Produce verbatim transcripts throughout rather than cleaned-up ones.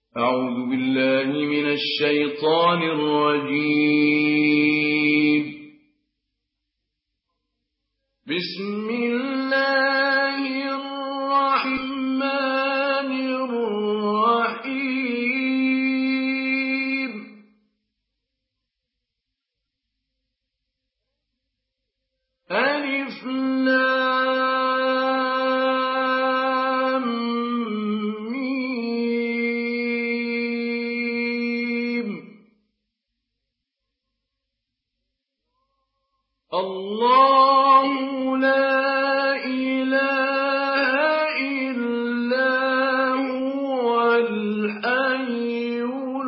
أعوذ بالله من الشيطان الرجيم. بسم الله الرحمن الرحيم. ألف لام ميم. الله لا إله إلا هو الحي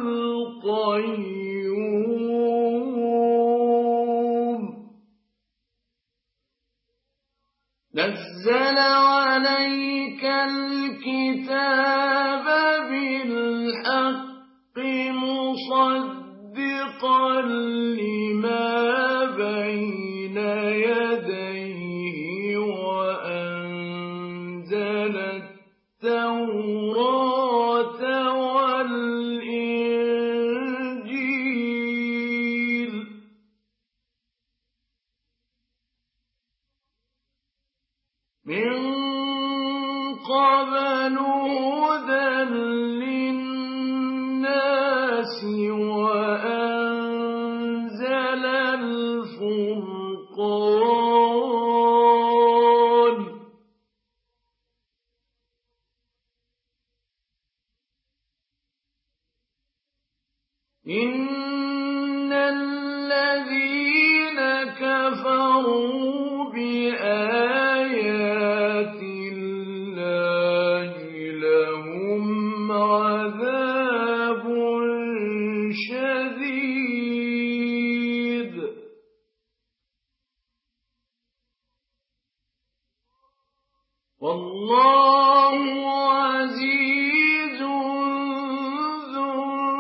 القيوم. نزل عليك الكتاب بالحق مصدقا لما بين يديه وأنزل التوراة والإنجيل. من قبل هدى للناس وأنزل الفرقان. إن الذين كفروا بآيات الله لهم عذاب شديد. والله عزيز ذو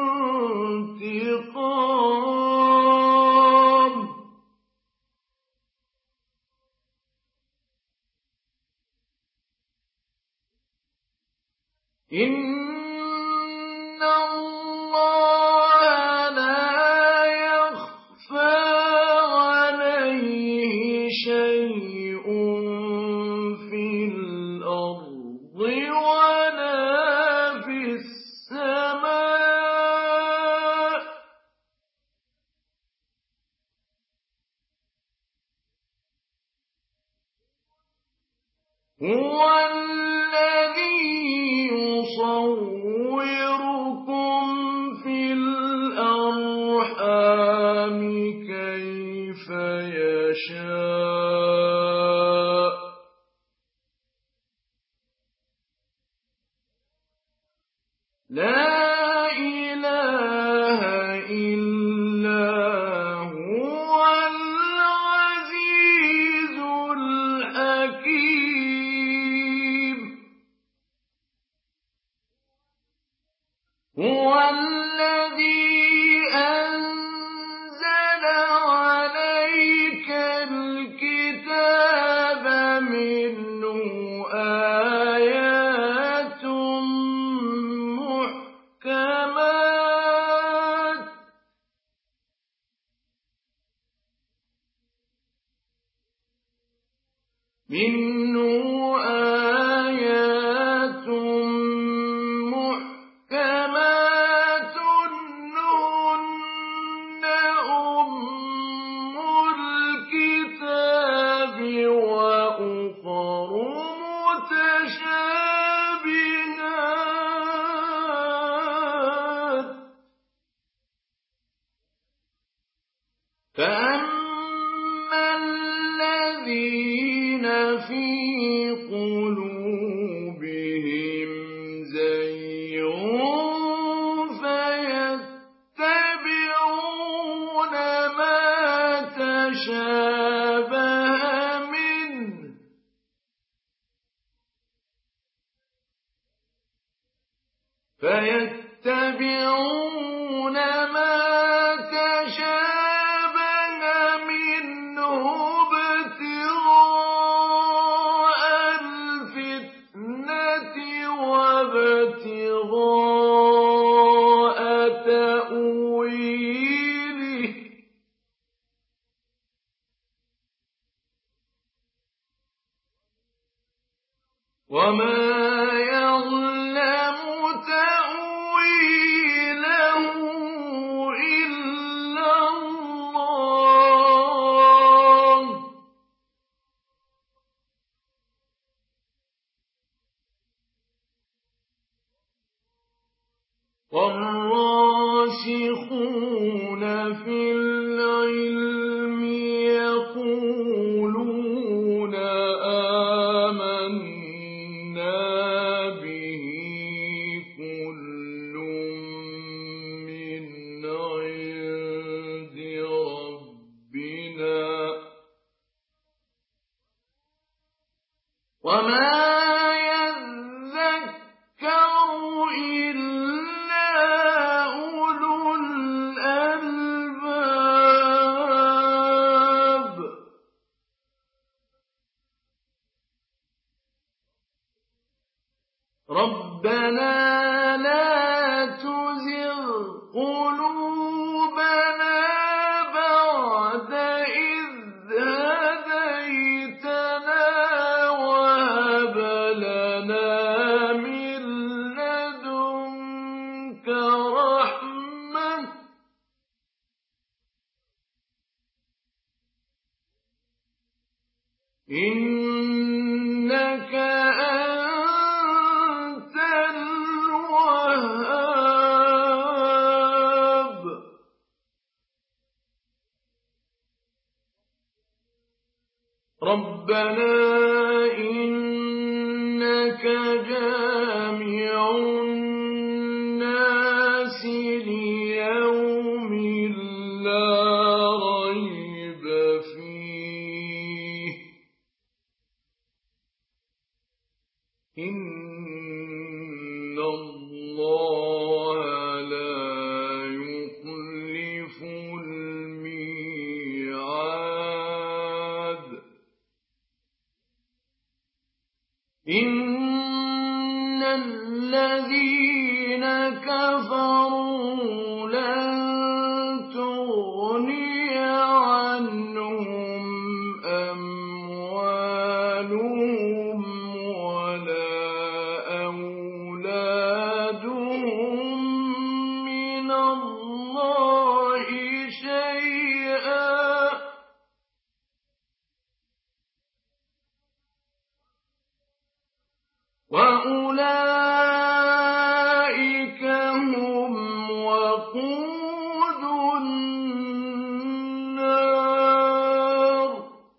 انتقام. إن الله لا يخفى عليه شيء في الأرض ولا في السماء. هو الذي يصوركم في الأرحام كيف يشاء. لا إله إلا هو العزيز الحكيم. هو الذي أنزل عليك الكتاب منه آيات محكمات منه آيات محكمات هن أم الكتاب وأخر متشابهات. فأما الذين في قلوبهم زيغ فيتبعون ما تشابه منه فيتبعون ما تشابه منه ابتغاء الفتنة وابتغاء تأويله. وابتغاء وما يعلم تأويله إلا الله والراسخون في العلم يقولون آمنا به كل من عند ربنا وما ربنا لا تزغ قلوبنا بعد إذ هديتنا وهب لنا من لدنك رحمة إنك ربنا إنك جامع الناس ليوم لا ريب فيه إن الله لا يخلف الميعاد إن الذين كفروا لن تغني عنهم أموالهم ولا أولادهم من الله شيئا وأولئك هم وقود النار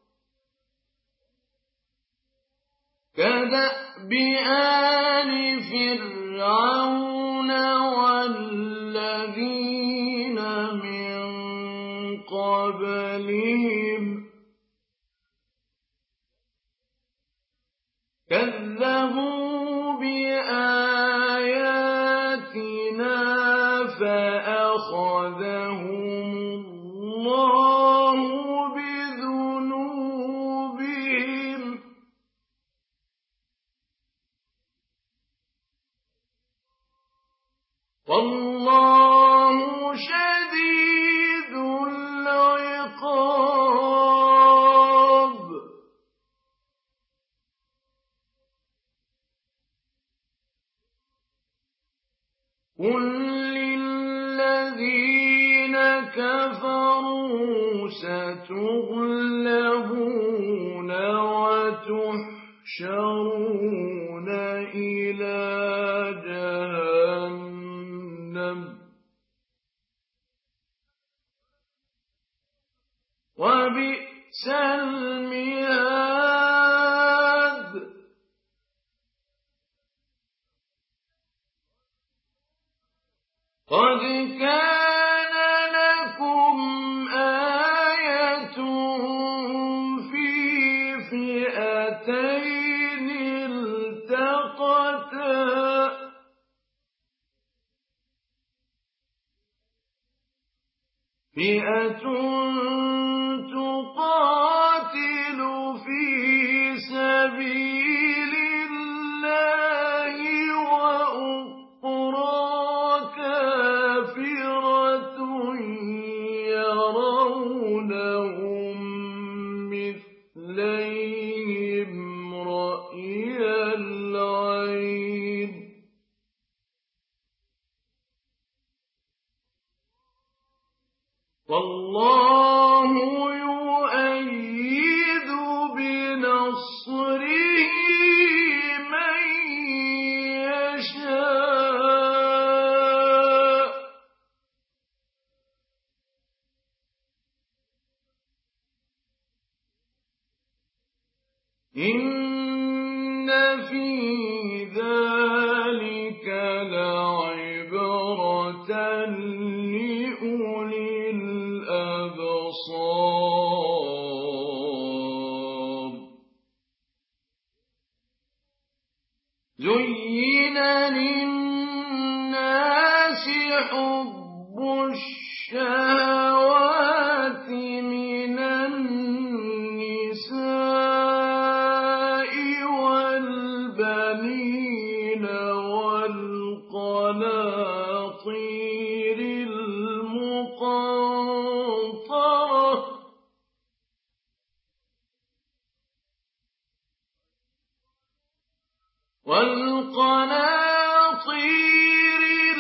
كدأب آل فرعون والذين من قبلهم كذبوا بآياتنا فأخذهم الله بذنوبهم والله شديد العقاب قل للذين كفروا ستغلبون وتحشرون إلى جهنم وبئس المهاد قد كان لكم آية في فئتين التقتا فئة تقاتل في سبيل الله وأخرى كافرة يرونهم مثليهم رأي والله يؤيد بنصره من يشاء إن في ذلك لعبرة لأولي الأبصار زين للناس حب الشهوات من النساء والبنين والقناطير المقنطرة والقناطير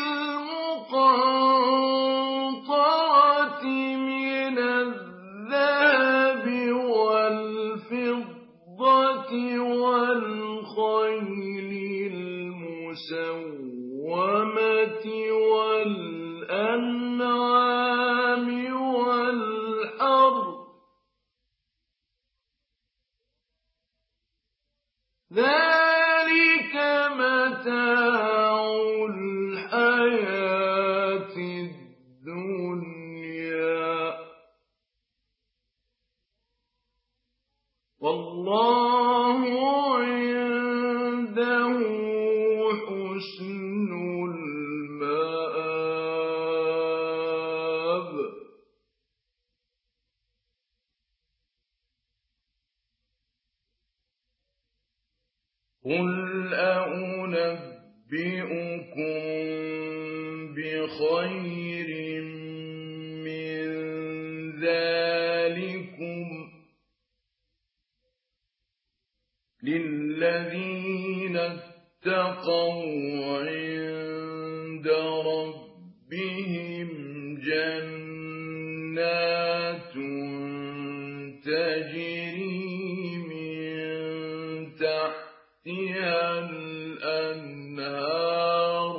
المقنطرة من الذهب والفضة والخيل المسومة والأنعام والحرث ذلك متاع الحياة الدنيا والله عنده حسن المآب قل أنبئكم بخير من ذلكم للذين اتقوا عند ربهم جنات تجري من تحتها الأنهار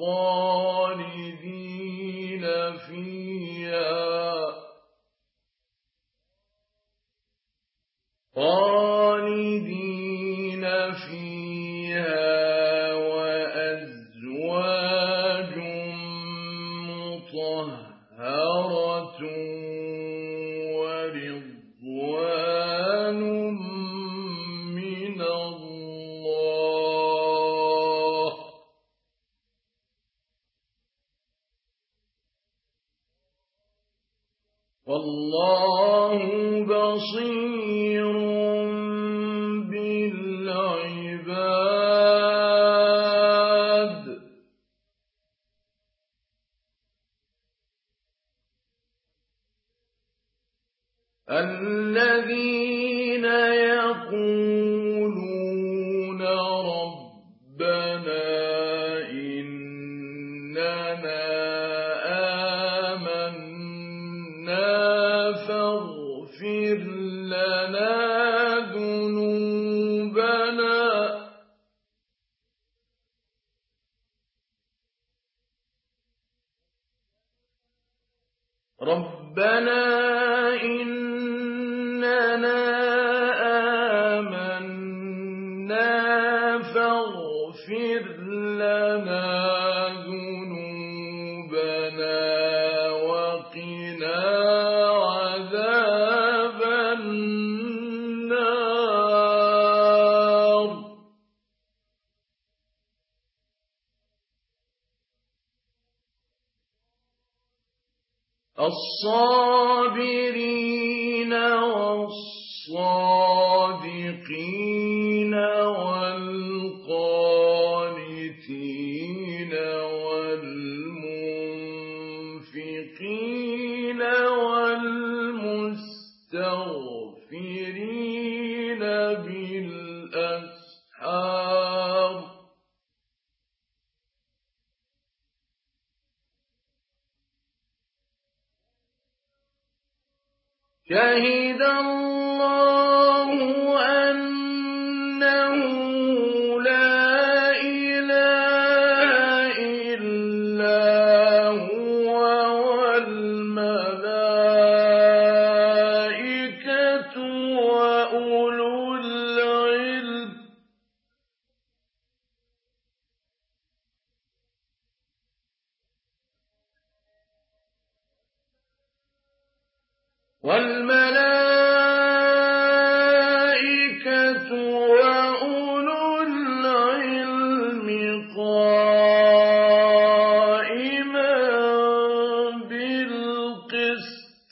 خالدين فيها خالدين فيها وأزواج مطهرة ورضوان من الله والله بصير بالعباد الذين يقولون ربنا إننا آمنا فاغفر لنا ذنوبنا ربنا إننا آمنا فاغفر لنا ذنوبنا وقنا عذاب النار الصابرين والصادقين والقانتين والمنفقين والمستغفرين بالأسحار شهد الله أنه لا إله إلا هو والملائكة وأولو العلم والملائكة وأولو العلم قائما بالقسط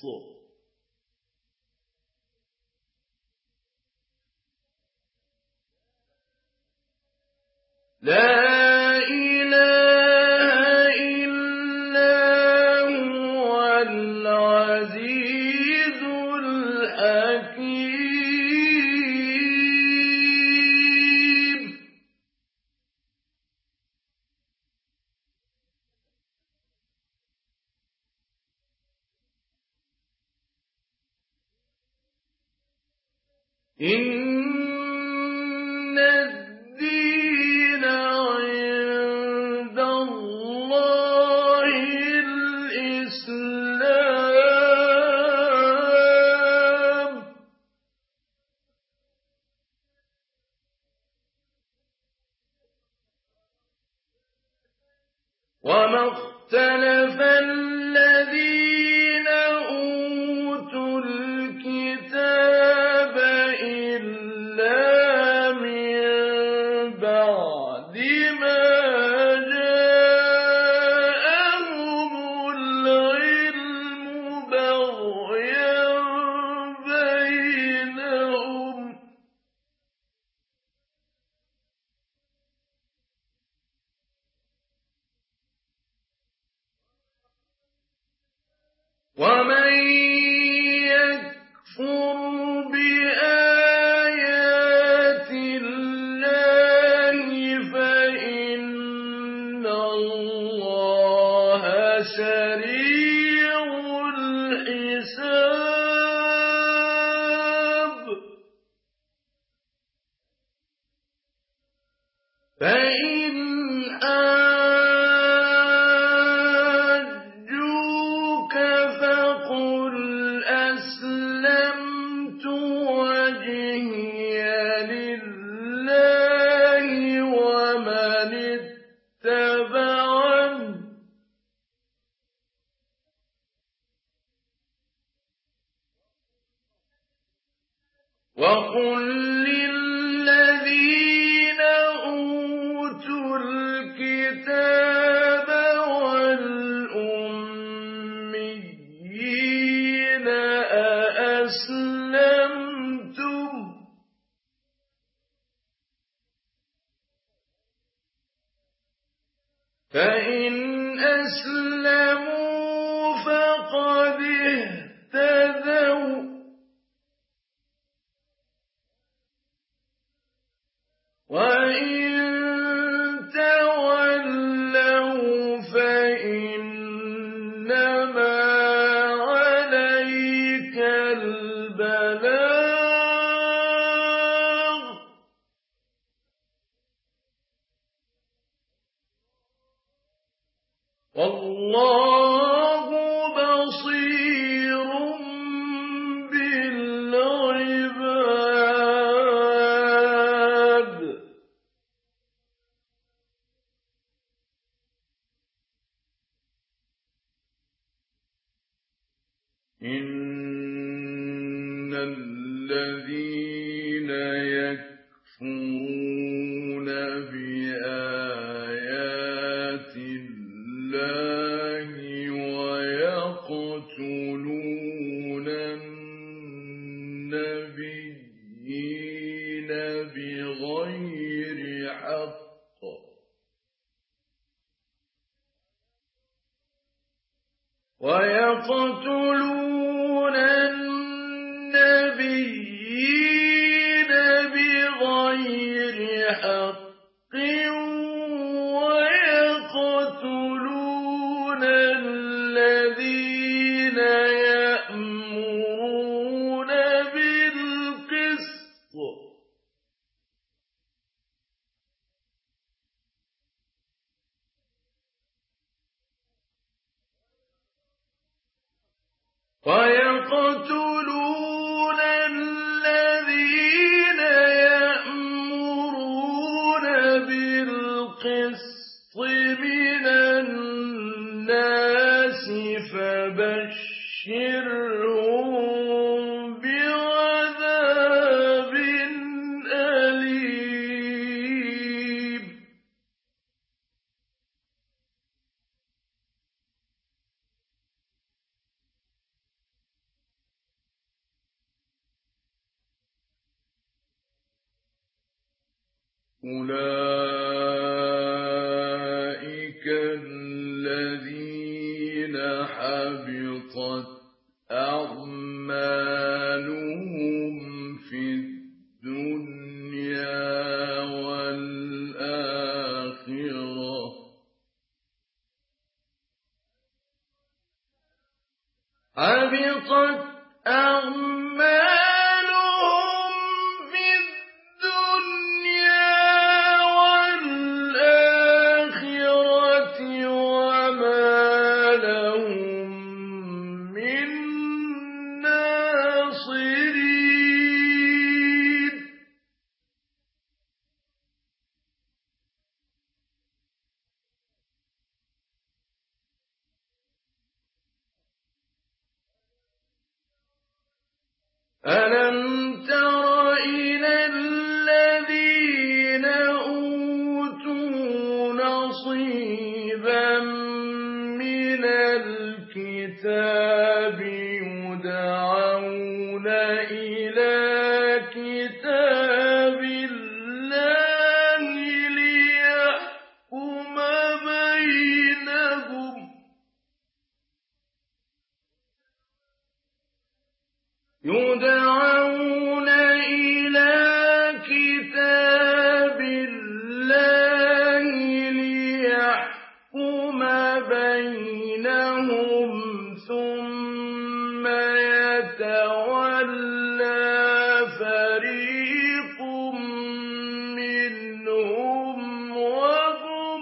لا إله إلا هو العزيز الحكيم إن الدين عند الله الإسلام وما اختلف الذين أوتوا الكتاب إلا من بعد ما جاءهم العلم بغيا بينهم ومن يكفر بآيات الله فإن الله سريع الحساب فإن حاجوك فقل أسلمت وجهي لله ومن اتبعني وقل للذين أوتوا الكتاب والأميين أأسلمتم فإن أسلموا فقد اهتدوا وإن تولوا فإنما عليك البلاغ والله بصير بالعباد إن الذين يكفرون بآيات الله ويقتلون النبيين بغير حق ويقتلون النبيين بغير حق ويقتلون الذين يأمرون ويقتلون الذين يأمرون بالقسط من الناس فبشرهم بعذاب أليم. أولئك الذين حبطت أعمالهم في الدنيا والآخرة حبطت أعمالهم في الدنيا والآخرة وما لهم من ناصرين. ألم تر إلى الذين أوتوا نصيبا من الكتاب يدعون إلى كتاب الله ليحكم بينهم يدعون إلى كتاب الله ليحكم بينهم ثم يتولى فريق منهم وهم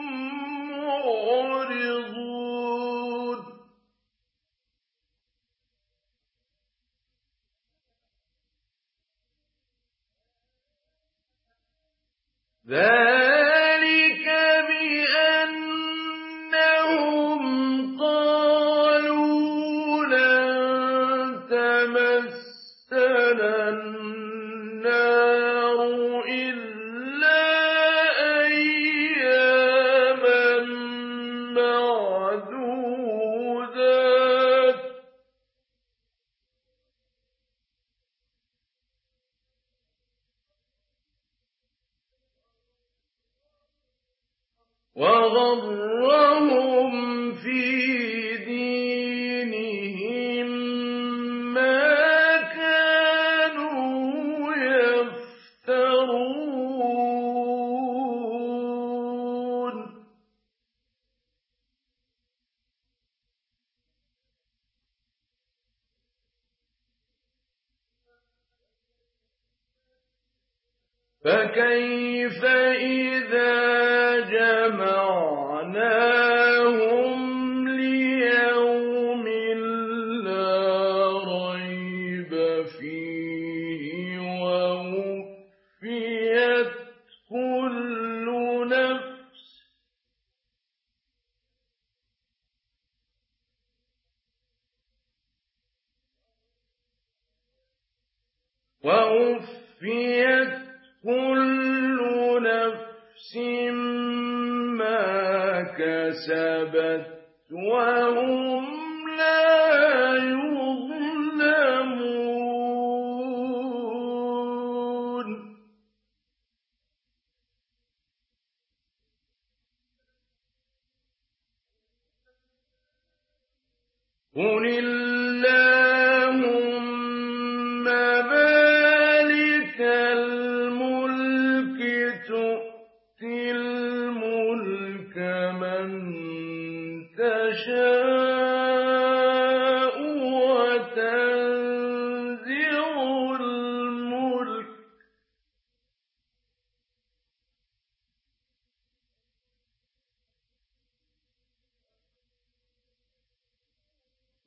معرضون. ذلك بأنهم قالوا لن تمسنا النار إلا أياما معدودات وغرهم في دينهم ما كانوا يفترون. فكيف إذا جمعناهم ليوم لا ريب فيه ووفيت كل نفس ووفيت كل نفس ما كسبت وهم لا يظلمون. قل اللهم مالك الملك تؤتي الملك من تشاء وتنزع الملك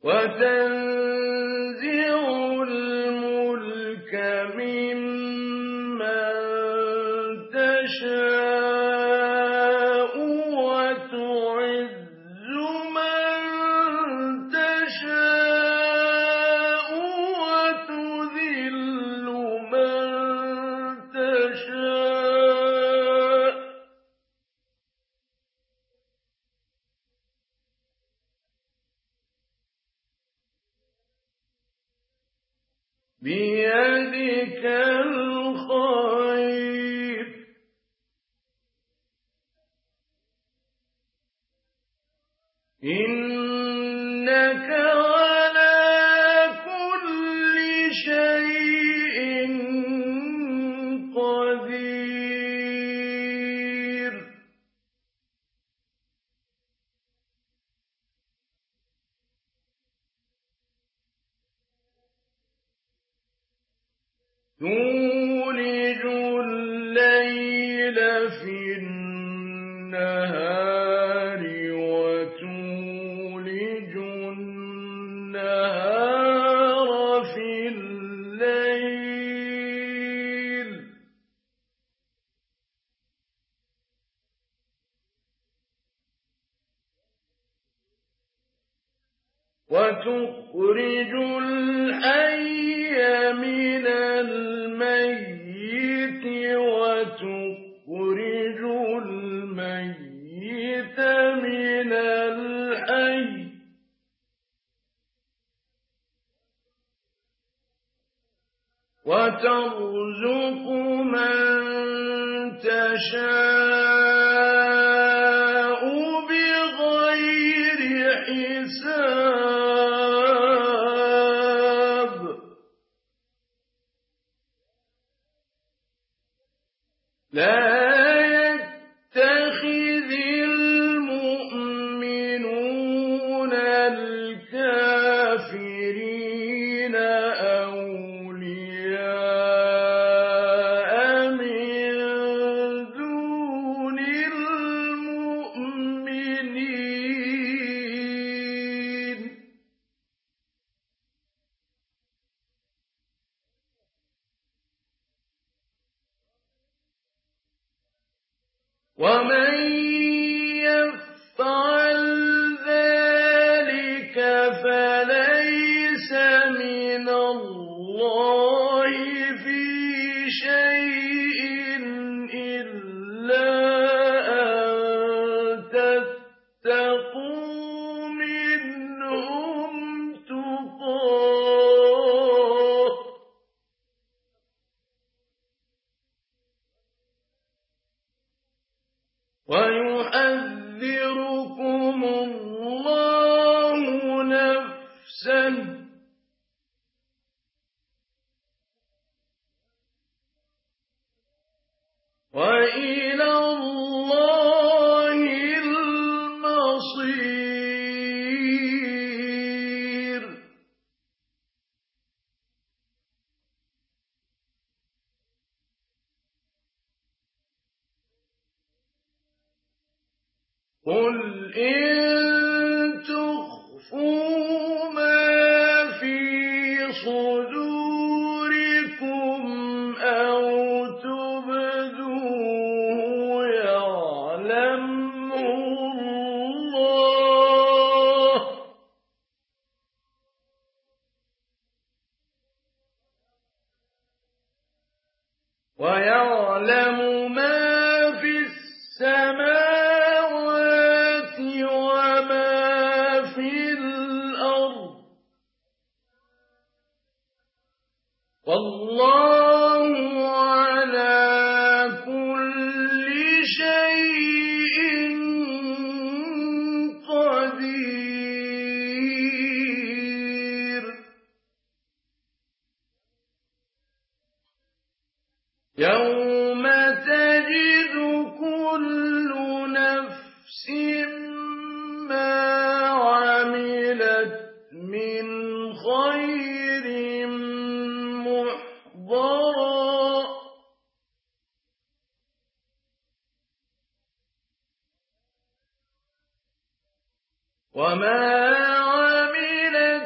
وتنزع الملك ممن تشاء وتعز من تشاء وتذل من تشاء بيدك الخير إنك على كل شيء قدير تولج الليل في النهار وتولج النهار في الليل وتخرج الحي من الميت وتخرج الميت من الحي وترزق من تشاء بغير حساب لا يتخذ المؤمنون الكافرين أولياء من دون المؤمنين ومن يفعل ذلك فليس من الله في شيء إلا أن تتقوا منهم تقاه ويحذركم الله نفسه وإلى الله المصير قل إن تخفوا ما في صدوركم أو تبدوه يعلمه الله ويعلم ما في السماوات وما في الأرض والله على كل شيء قدير يوم تجد كل نفس ما عملت من خير محضرا وما عملت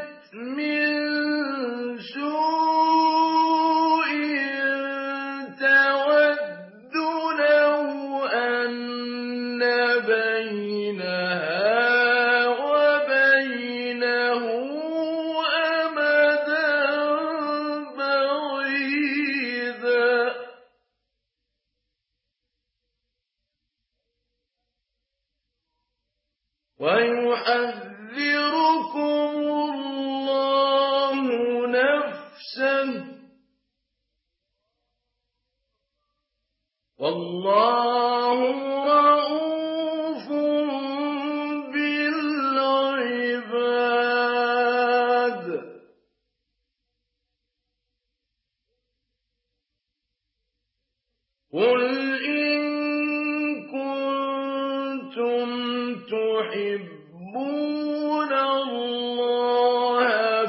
اللَّهَ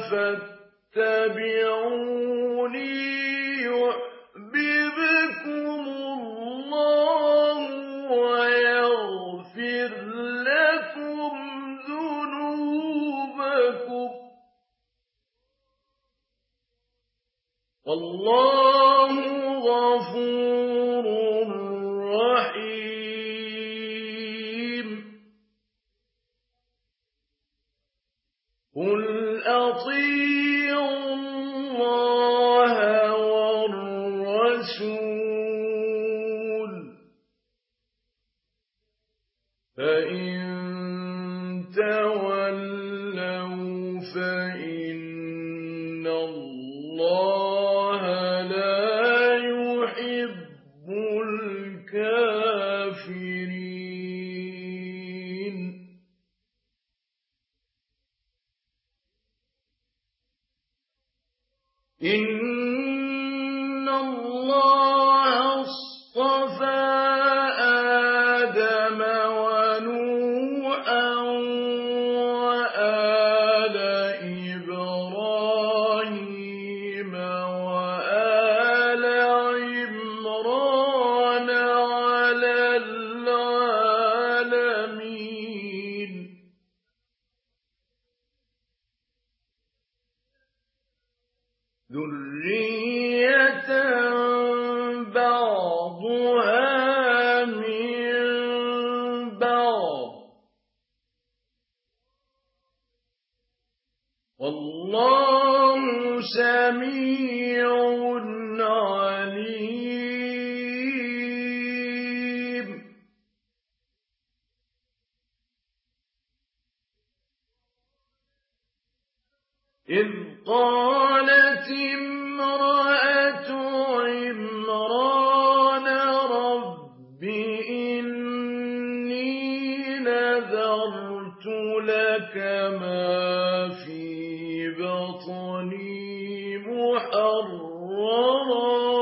فَاتَّبِعُونِي يُحْبِبْكُمُ اللَّهُ وَيَغْفِرْ لَكُمْ ذُنُوبَكُمْ ۗ وَاللَّهُ غَفُورٌ رَّحِيمٌ. قُلْ أَطِيعُوا اللَّهَ وَالرَّسُولَ ۖ فَإِن تَوَلَّوْا فَإِنَّ اللَّهَ لَا يُحِبُّ الْكَافِرِينَ. إِنَّ اللَّهَ اصْطَفَىٰ آدَمَ وَنُوحًا وَآلَ إِبْرَاهِيمَ وَآلَ عِمْرَانَ عَلَى الْعَالَمِينَ. ذُرِّيَّةً بَعْضُهَا مِن بَعْضٍ ۗ وَاللَّهُ سَمِيعٌ عَلِيمٌ. إِذْ قَالَتِ امْرَأَتُ عِمْرَانَ رَبِّ إِنِّي نَذَرْتُ لَكَ مَا فِي بَطْنِي مُحَرَّرًا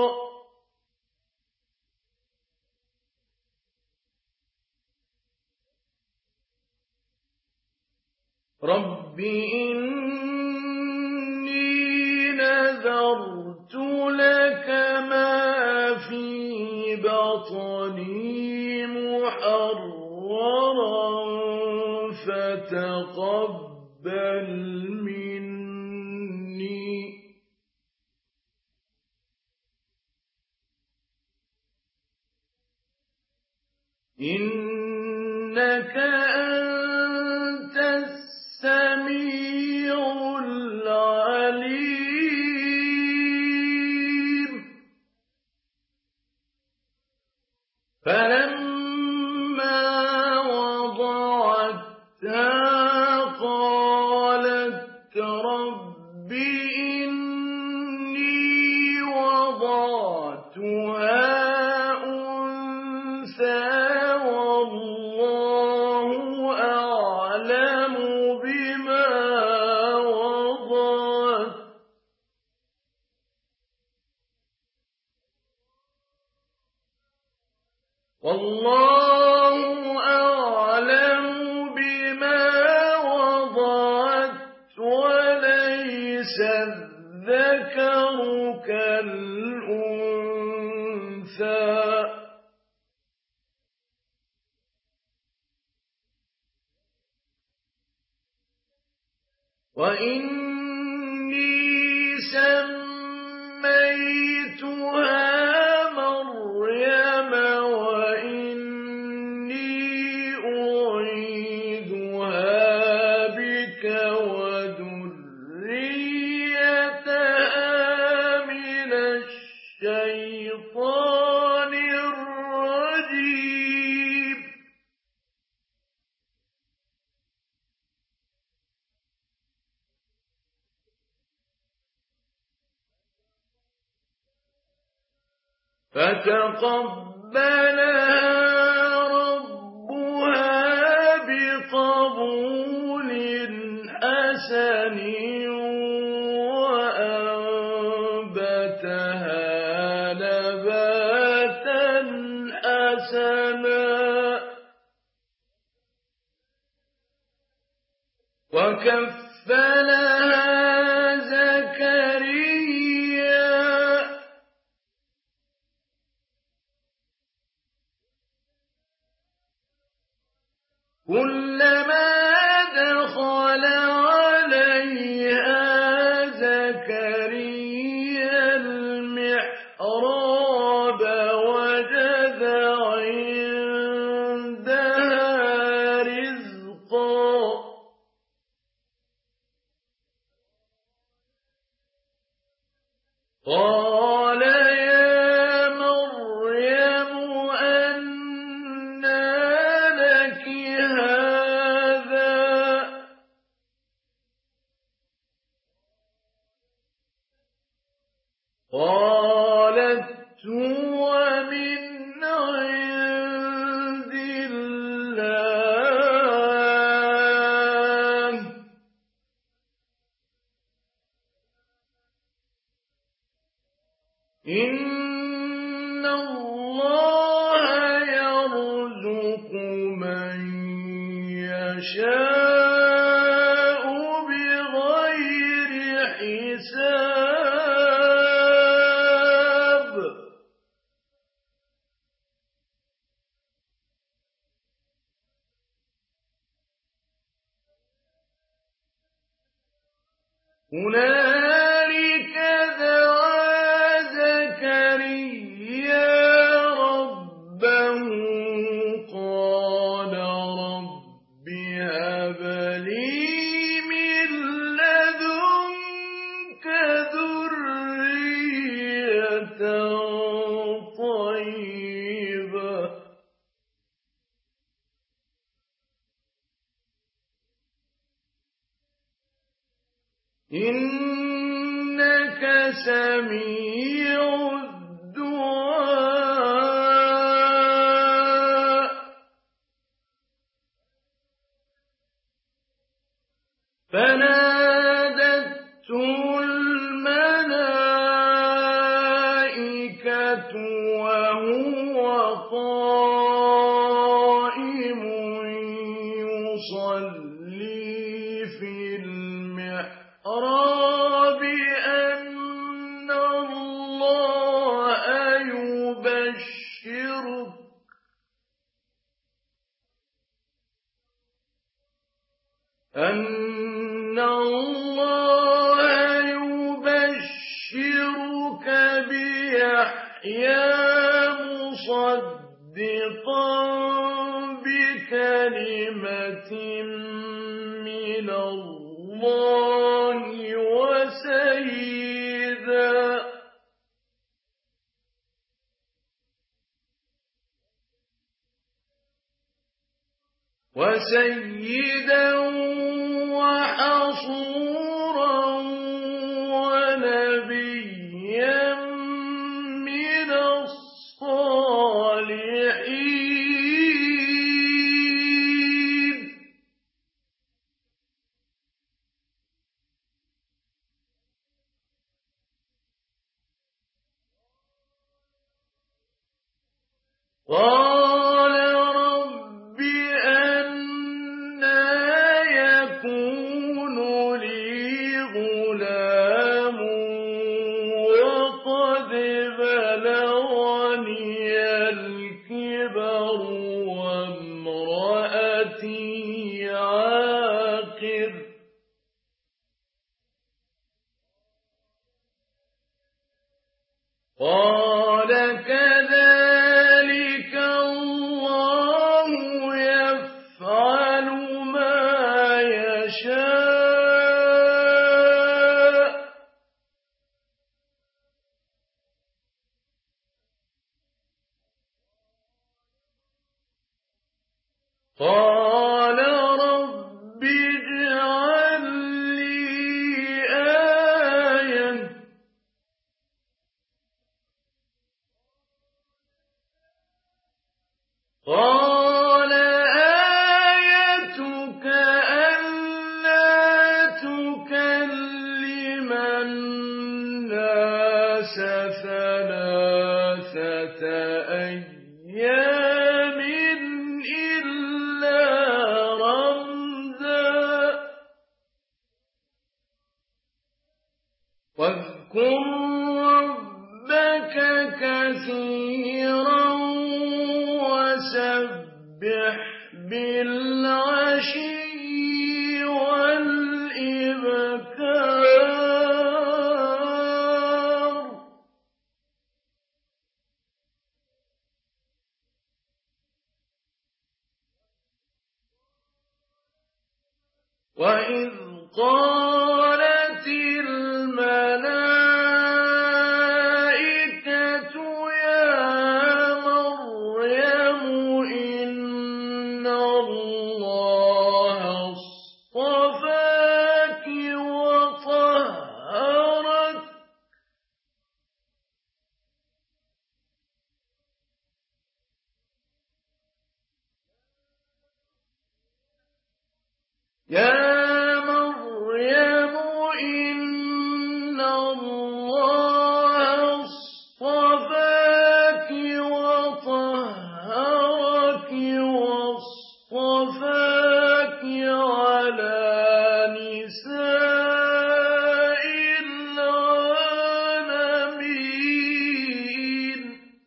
رَبِّ إِنِّي نَذَرْتُ لَكَ مَا فِي بَطْنِي مُحَرَّرًا فَتَقَبَّلْ مِنِّي ۖ إِنَّكَ أَنتَ السَّمِيعُ الْعَلِيمُ. فَلَمَّا وَضَعَتْهَا قَالَتْ رَبِّ إِنِّي وَضَعْتُهَا أُنثَىٰ وَاللَّهُ أَعْلَمُ بِمَا وَضَعَتْ ۖ وَاللَّهُ أَعْلَمُ بِمَا وَضَعَتْ وَلَيْسَ الذَّكَرُ كَالْأُنثَىٰ ۖ وَإِنِّي سَمَّيْتُهَا مَرْيَمَ وَإِنِّي أُعِيذُهَا بِكَ وَذُرِّيَّتَهَا مِنَ الشَّيْطَانِ الرَّجِيمِ. فَتَقَبَّلَهَا رَبُّهَا بِقَبُولٍ حَسَنٍ وَأَنبَتَهَا نَبَاتًا حَسَنًا وكفلها زكريا كلما دخل عليها زكريا المحراب وجد عندها رزقا قال يا مريم أنى لك هذا قالت هو من عند الله إن الله يرزق من يشاء بغير حساب هنالك دعا زكريا ربه قال رب هب لي من لدنك ذرية طيبة إنك سميع الدعاء فنادته الملائكة وهو قائم يصلي في المحراب أن الله يبشرك أن الله يبشرك بيحيى مصدقا بكلمة من الله وسيدا وسيدا وحصورا ونبيا من الصالحين قال رب أنى يكون لي غلام وقد بلغني الكبر وامرأتي عاقر قال كذلك واذكر ربك كثيرا وسبح بالعشي والإبكار وإذ قالت الملائكة يا مريم إن الله اصطفاك وطهرك يا مريم إن الله اصطفاك وطهرك واصطفاك على نساء العالمين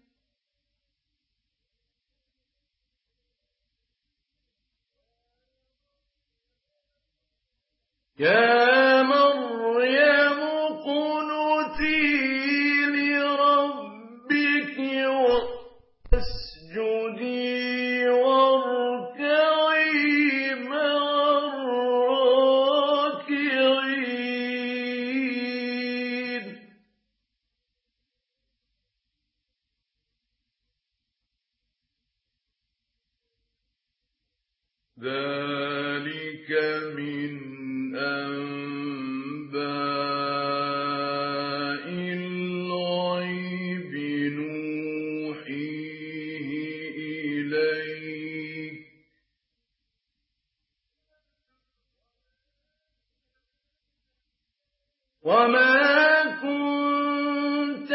يا مريم اقنتي لربك واسجدي واركعي مع الراكعين ذلك من أنباء الغيب نوحيه إليك وما كنت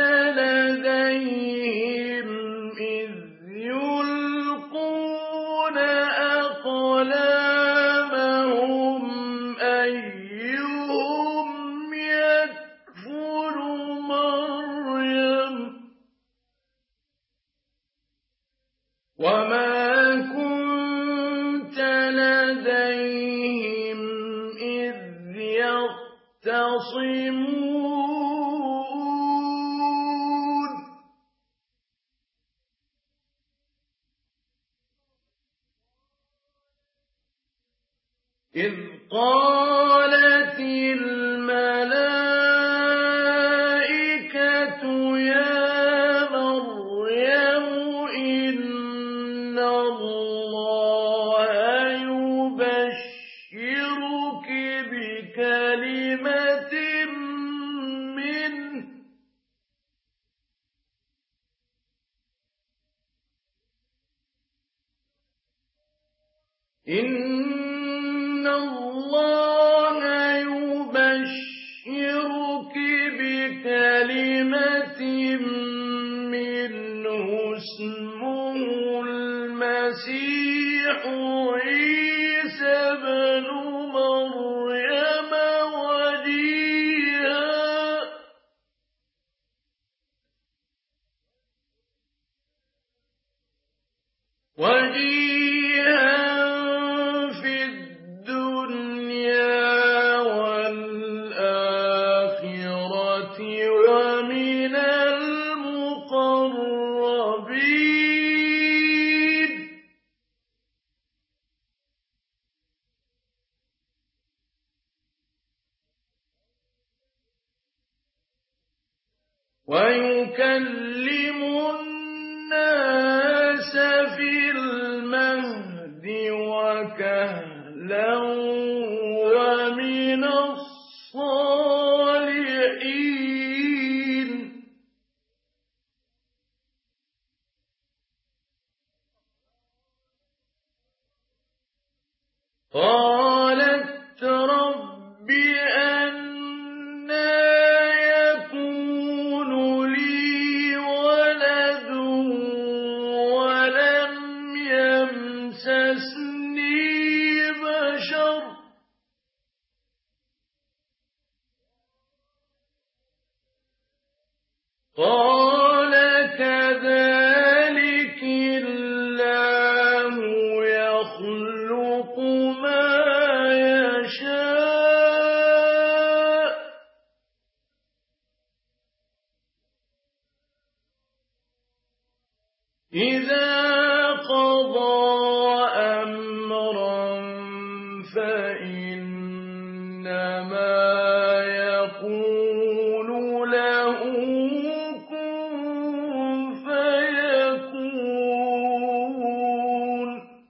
لديهم إذ يلقون أقلامهم أيهم يكفل مريم وما كنت لديهم إذ يختصمون إذ قالت الملائكة يا مريم إن الله يبشرك بكلمة منه إن الله يبشرك بكلمة منه اسمه المسيح عيسى ابن مريم وجيها وجيها في الدنيا والآخرة ومن المقربين ويكلم الناس في المهد وكهلا ومن الصالحين قالت رب أنى يكون لي ولد ولم يمسسني بشر قال كذلك الله يخلق ما يشاء إذا قضى أمرا فإنما يقول له كن فيكون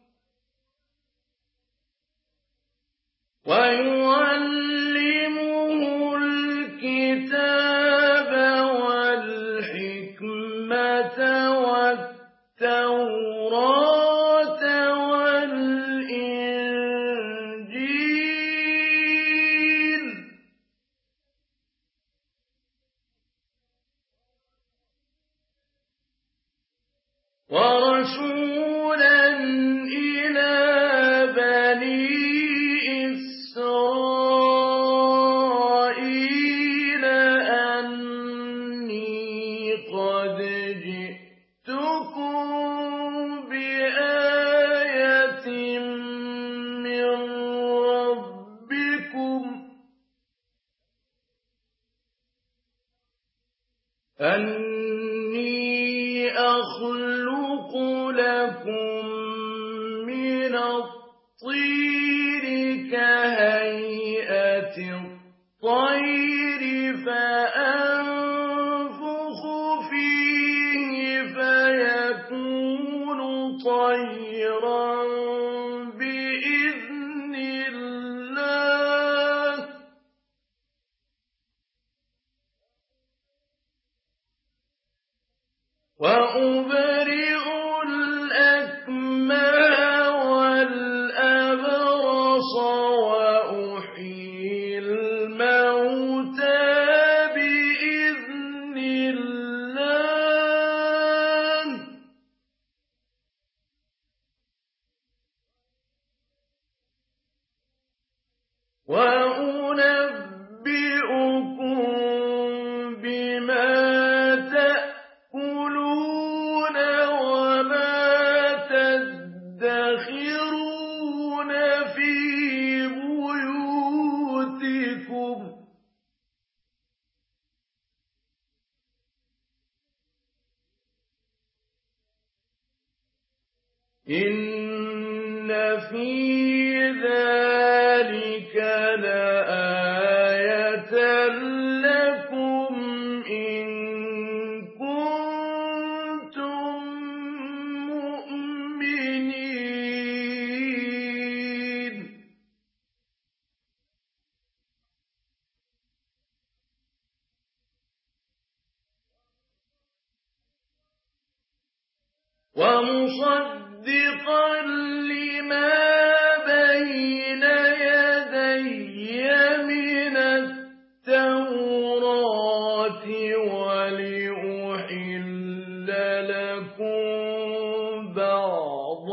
ويعلمه الكتاب والحكمة والتوراة والإنجيل ورسولا إلى بني إسرائيل أني قد جئتكم بآية من ربكم أني أخلق لكم من الطين كهيئة الطير فأنفخ فيه فيكون طيرا بإذن الله وأبرئ الأكمه والأبرص وأحيي الموتى بإذن الله وأنبئكم بما تأكلون وما تدخرون في بيوتكم إن في ذلك لآية لكم إن كنتم مؤمنين ومصدقا لما بين يدي من التوراة ولأحل لكم بعض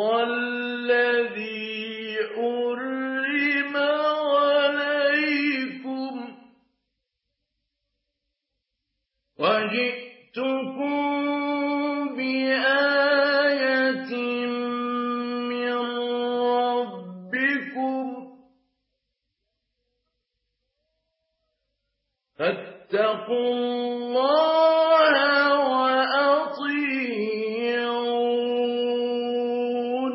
الذي حرم عليكم وجئتكم بآية من ربكم فاتقوا الله وأطيعون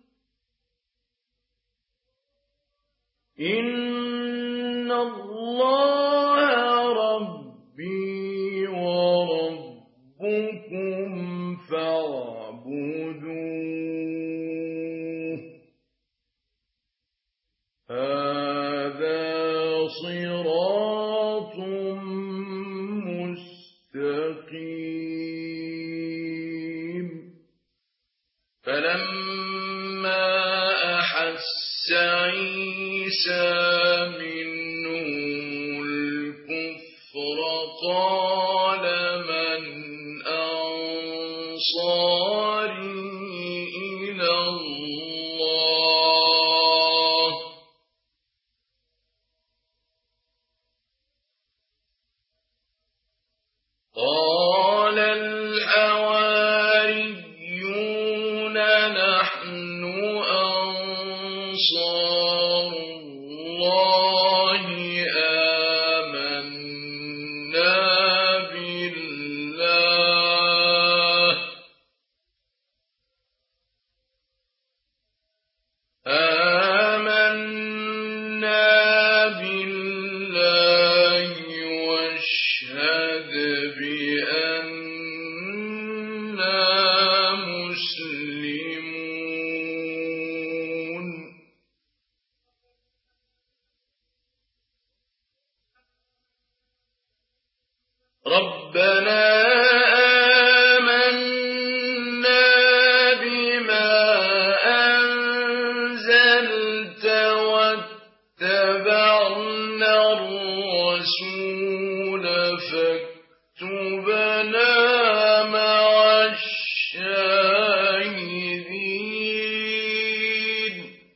إن الله ربي وربكم فاعبدوه هذا صراط مستقيم فلما أحس عيسى منهم الكفر قال من أنصاري إلى الله قال بالله واشهد بأننا مسلمون. ربنا آمنا بما أنزلت واتبعنا الرسول فاكتبنا مع الشاهدين.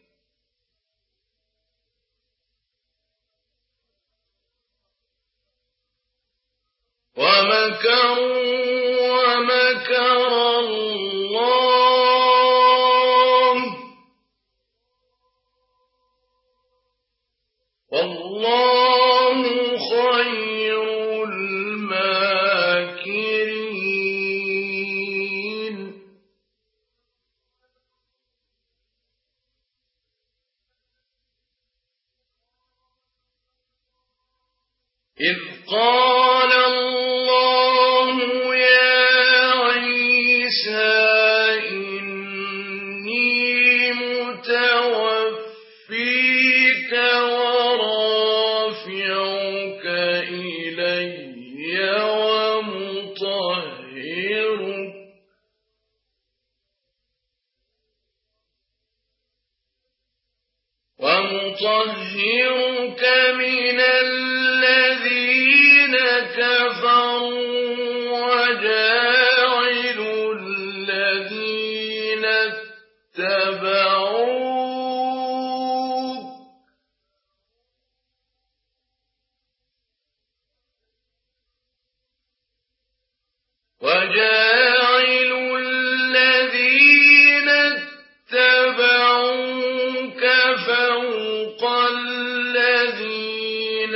ومكروا ومكر الله والله خير الماكرين. إذ قال الله يا عيسى إني متوفيك ورافعك إلي ومطهرك ومطهرك من الذين كفروا وجاعل الذين اتبعوك وجاعل الذين اتبعوك فوق الذين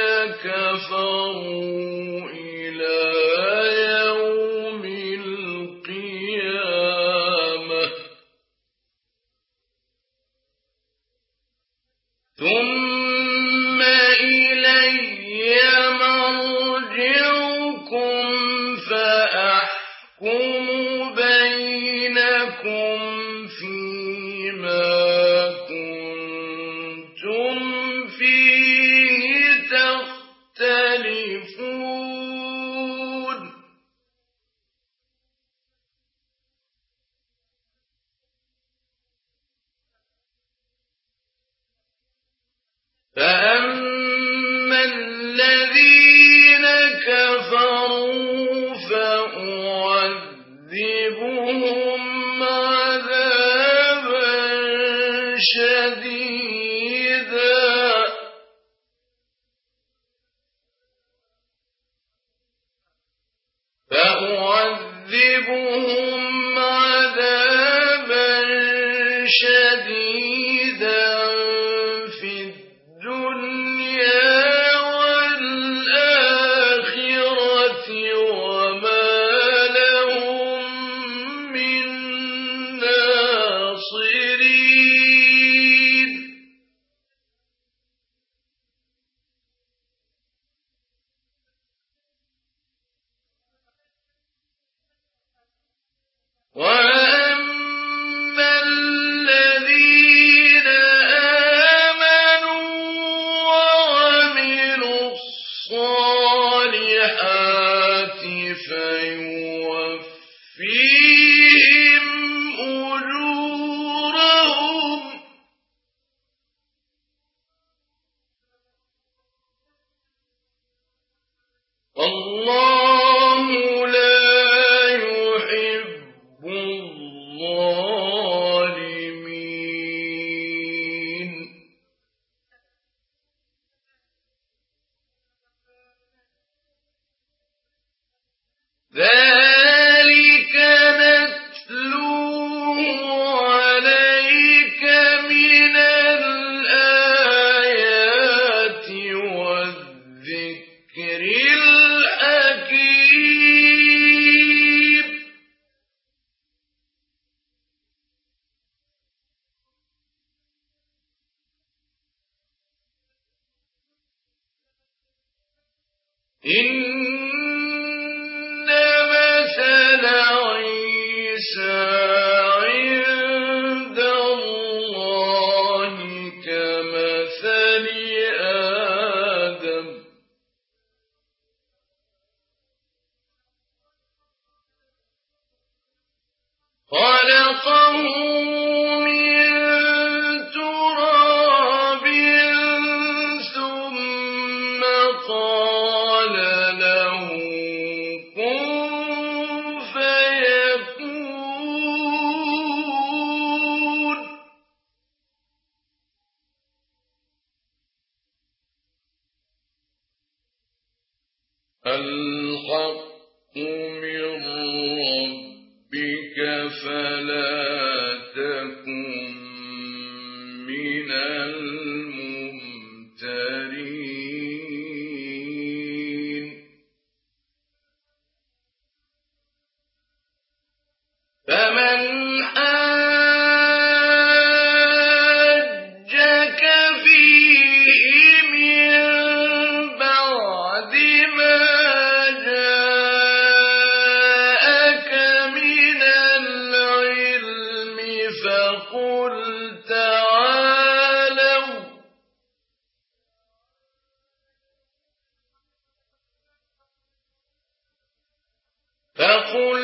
كفروا إلى يوم القيامة. ثم إلي مرجعكم فأحكم بينكم فيما كنتم فيه تختلفون. فأما الذين كفروا فأعذبهم عذابا شديدا فأعذبهم عذابا شديدا في الدنيا والآخرة وما لهم من ناصرين. وأما الذين آمنوا وعملوا الصالحات فيوفيهم أجورهم والله لا يحب الظالمين. ذلك نتلوه عليك من الآيات والذكر الحكيم. إن مثل عيسى عند الله كمثل آدم خلقه من تراب ثم قال له كن فيكون الحق من ربك فلا تكن من الممترين فمن حاجك فيه من بعد ما جاءك من العلم فقل تعالوا فقل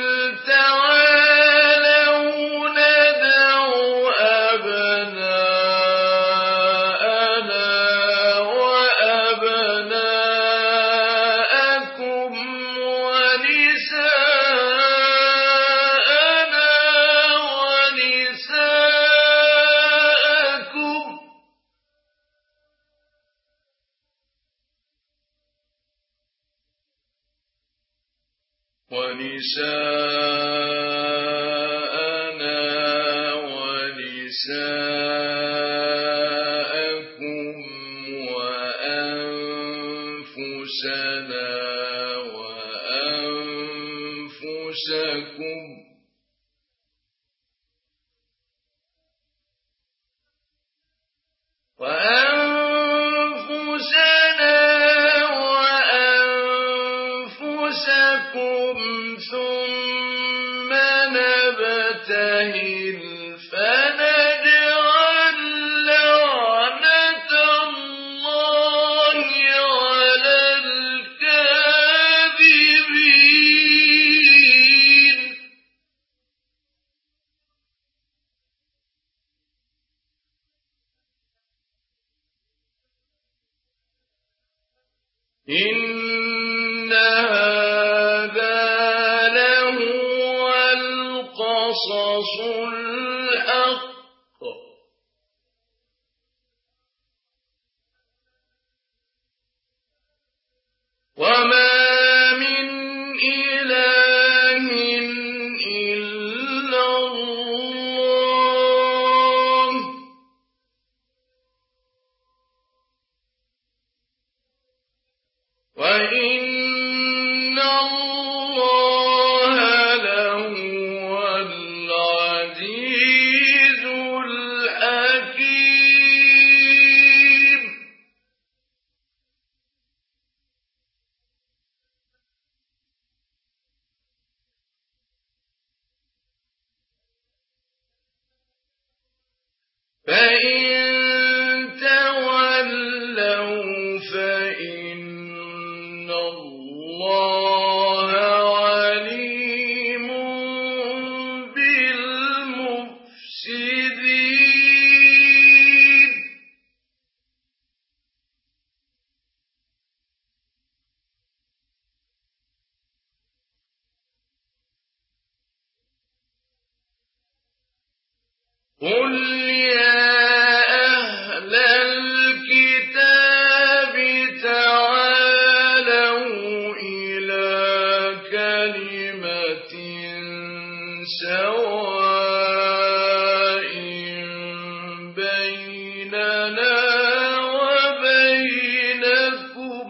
تعالوا ندع أبناءنا وأبناءكم ونساءنا ونساءكم ونساءنا ونساءكم وأنفسنا وأنفسكم وأنفسنا وأنفسكم ثم نبتهل فنجعل لعنة الله على الكاذبين إن هذا لهو القصص الحق وما من إله إلا الله وإن الله لهو العزيز الحكيم فإن تولوا فإن الله عليم بالمفسدين قل يا أهل الكتاب تعالوا إلى كلمة سواء بيننا وبينكم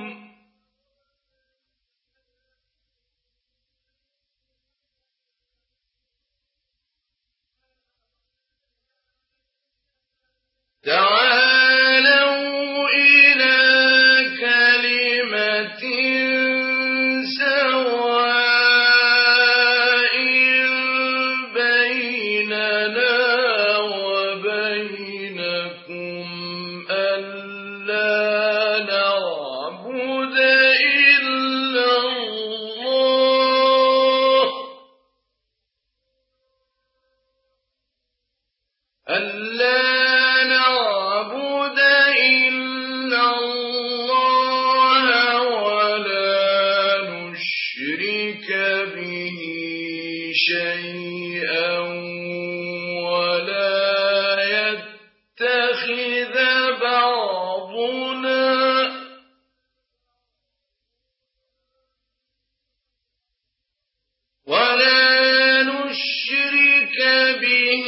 شيئا ولا يتخذ بعضنا ولا نشرك به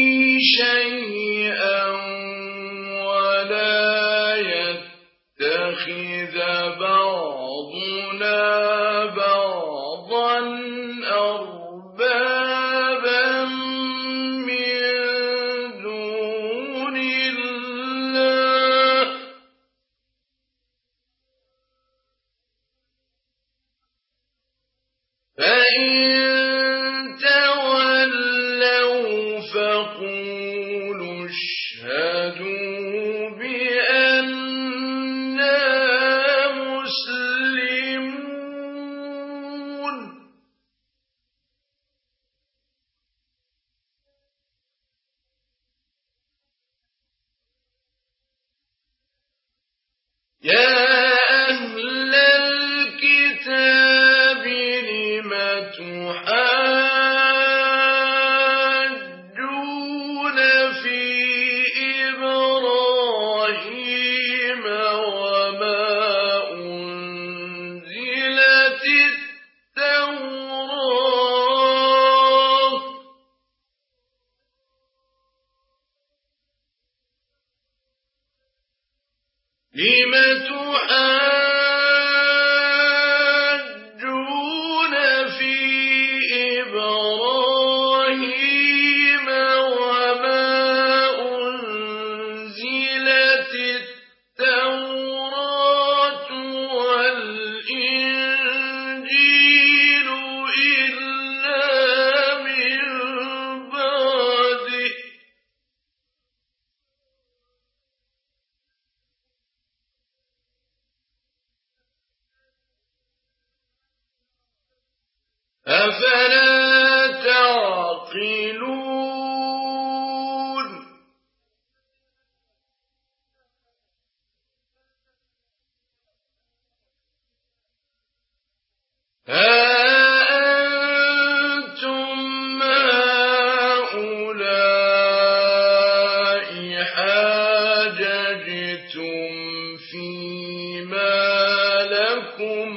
شيئا ولا يتخذ بعضنا بعضا أربابا من دون الله فإن تولوا فقولوا اشهدوا بأننا مسلمون يا أهل الكتاب لم تحاجون في إبراهيم وما أنزلت التوراة لم تحاجون في إبراهيم وما أنزلت التوراة والإنجيل إلا من بعده أفلا تعقلون ها أنتم هؤلاء حاججتم فيما لكم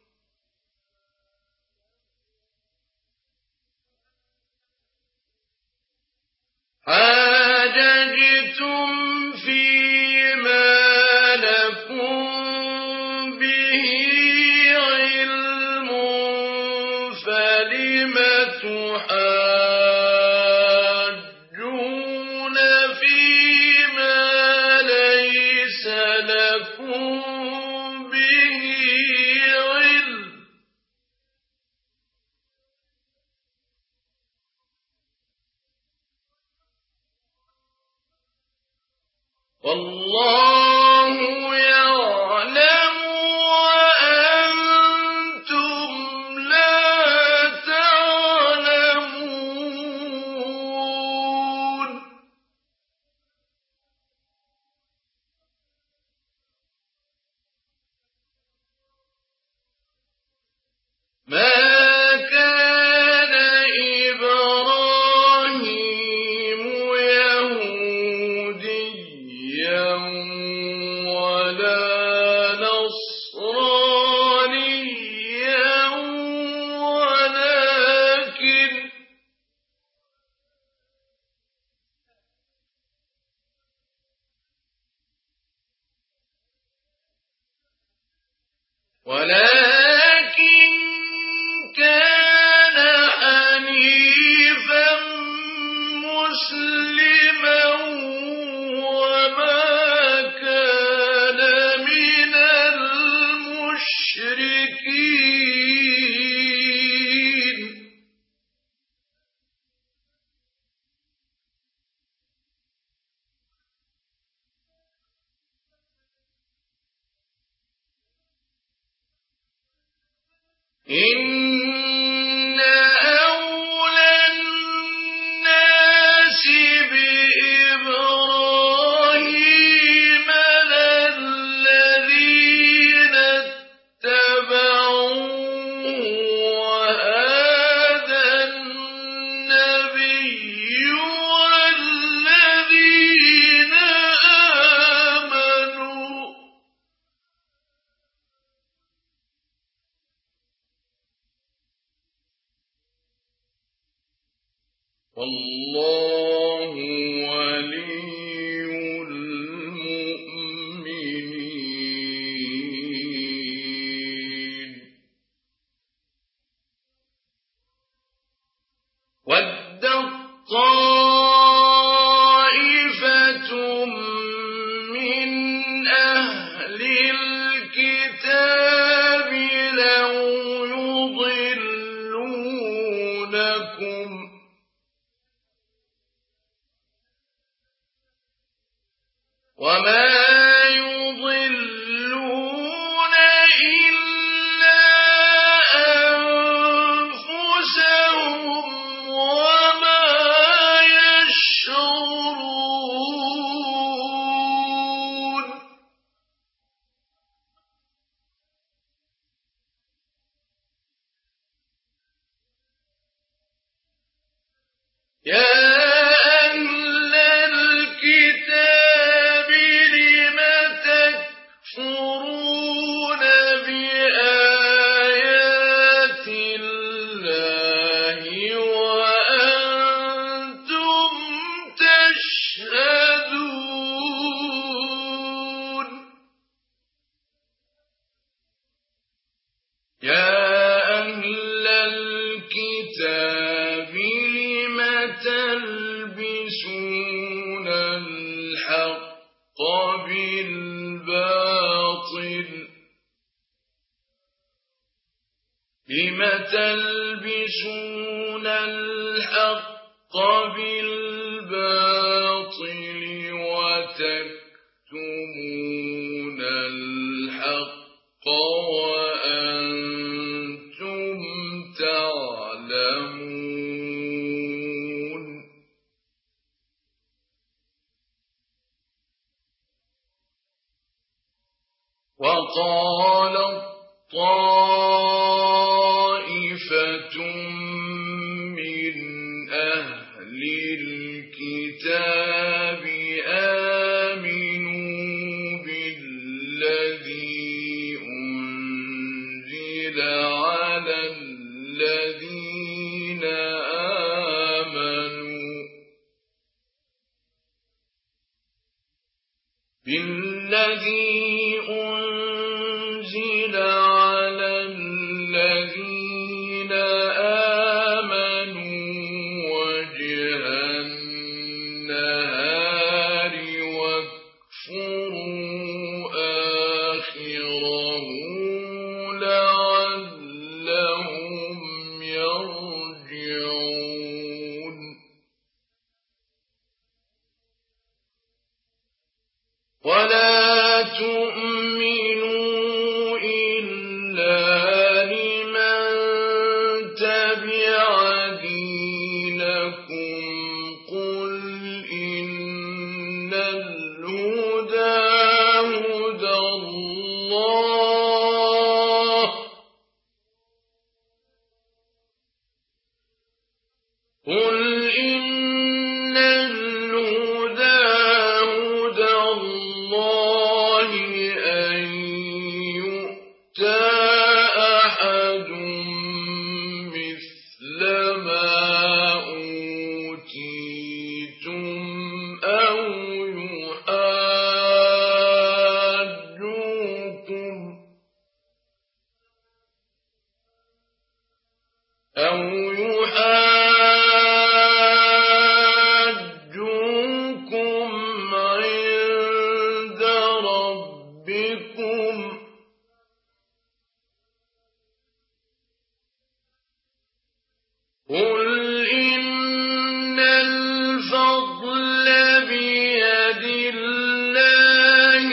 حاججتم فيما لكم به علم فلم تحاجون فيما ليس لكم به علم والله يعلم وأنتم لا تعلمون ما كان إبراهيم يهوديا ولا نصرانيا ولكن ولكن كان حنيفا مسلما وما كان من المشركين إن أولى الناس بإبراهيم للذين اتبعوه وهذا والله ولي المؤمنين وَدَّت طَّائِفَةٌ مِّنْ أَهْلِ الْكِتَابِ لَوْ يُضِلُّونَكُمْ وَمَا يُضِلُّونَ إِلَّا أَنفُسَهُمْ وَمَا يَشْعُرُونَ يَا أَهْلَ الْكِتَابِ لِمَ تَكْفُرُونَ بِآيَاتِ اللَّهِ وَأَنتُمْ تَشْهَدُونَ يَا أَهْلَ الْكِتَابِ لِمَ تَلْبِسُونَ الْحَقَّ بِالْبَاطِلِ لِمَ تَلْبِسُونَ الْحَقَّ بِالْبَاطِلِ وَتَكْتُمُونَ الْحَقَّ وَأَنتُمْ تعلمون وقالت طائفة من أهل الكتاب آمنوا بالذي أنزل على الذين آمنوا بالذي أنزل على الذين آمنوا وجه النهار واكفروا آخره لعلهم يرجعون ولا تؤمنوا إلا لمن تبع دينكم قل إن الهدى هدى الله قل إن الهدى هدى الله أن يؤتى أحد مثل ما أوتيتم أو يحاجوكم أو يحاجوكم عند ربكم قل إن الفضل بيد الله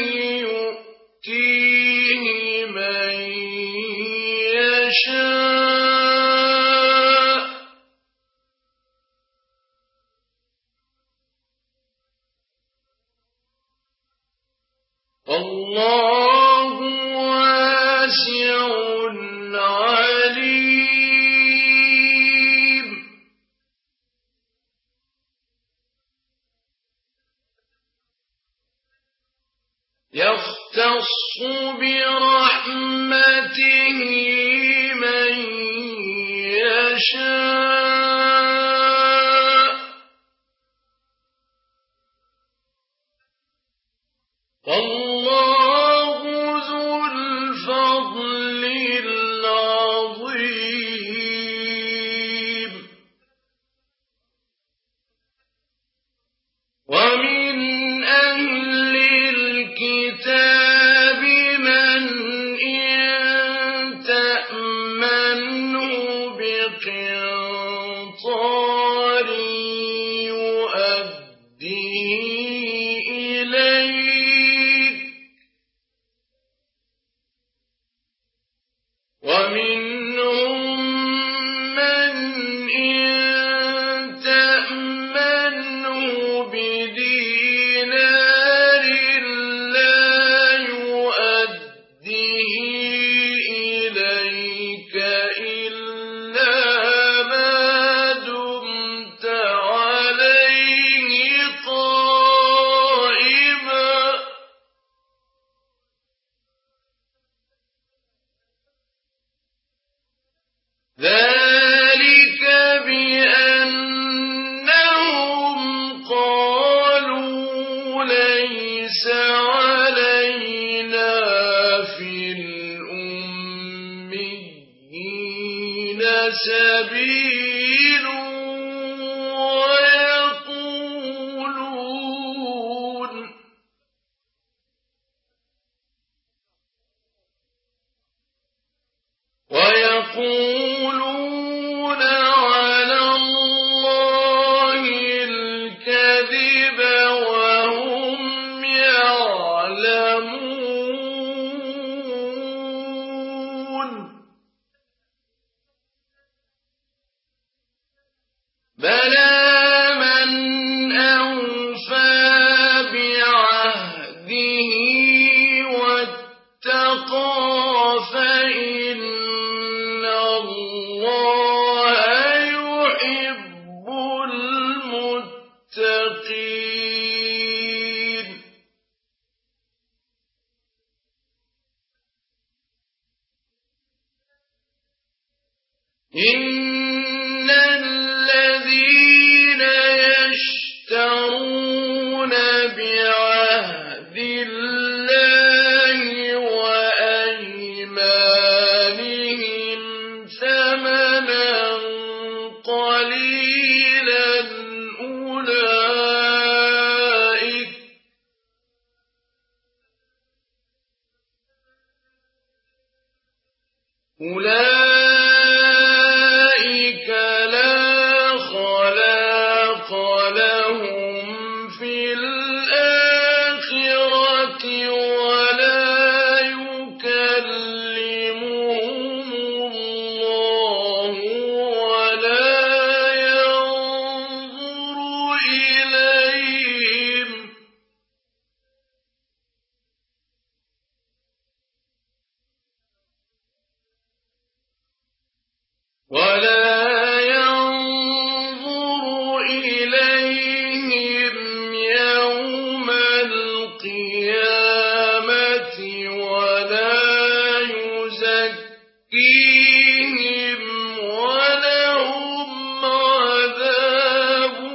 يؤتيه من يشاء والله واسع عليم يختص برحمته من يشاء ومنهم من إن تأمنه بدينار لا يؤديه إليك إلا ما دمت عليه قائما ذلك بأنهم قالوا ليس علينا في الأميين سبيل ويقولون ويقولون على الله الكذب وهم يعلمون بلى من أوفى بعهده واتقى فإن الله يحب المتقين إن الذين يشترون بعهد الله وأيمانهم ثمنا قليلا أولئك أولئك لا خلاق لهم في الآخرة ولا يكلمهم الله ولا ينظر إليهم ولا ينظر إليهم يوم القيامة ولا يزكيهم ولهم عذاب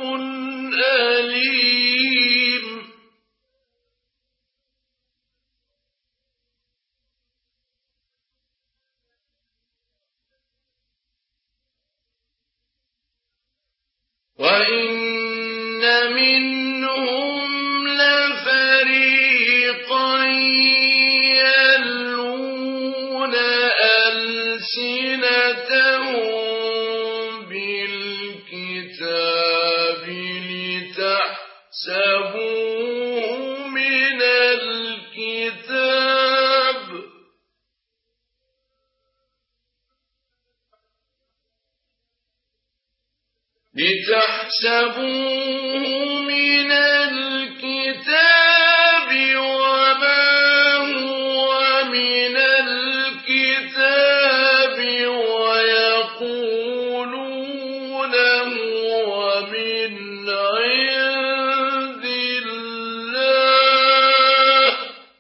أليم وإن منهم لفريقا يلوون ألسنتهم بالكتاب لتحسبوه من الكتاب لتحسبوه من الكتاب وما هو من الكتاب ويقولون هو من عند الله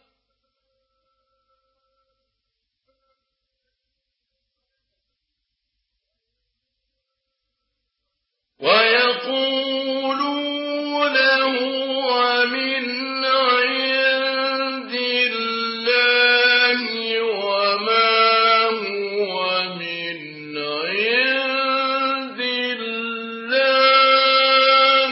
ويقولون هو من عند الله وما هو من عند الله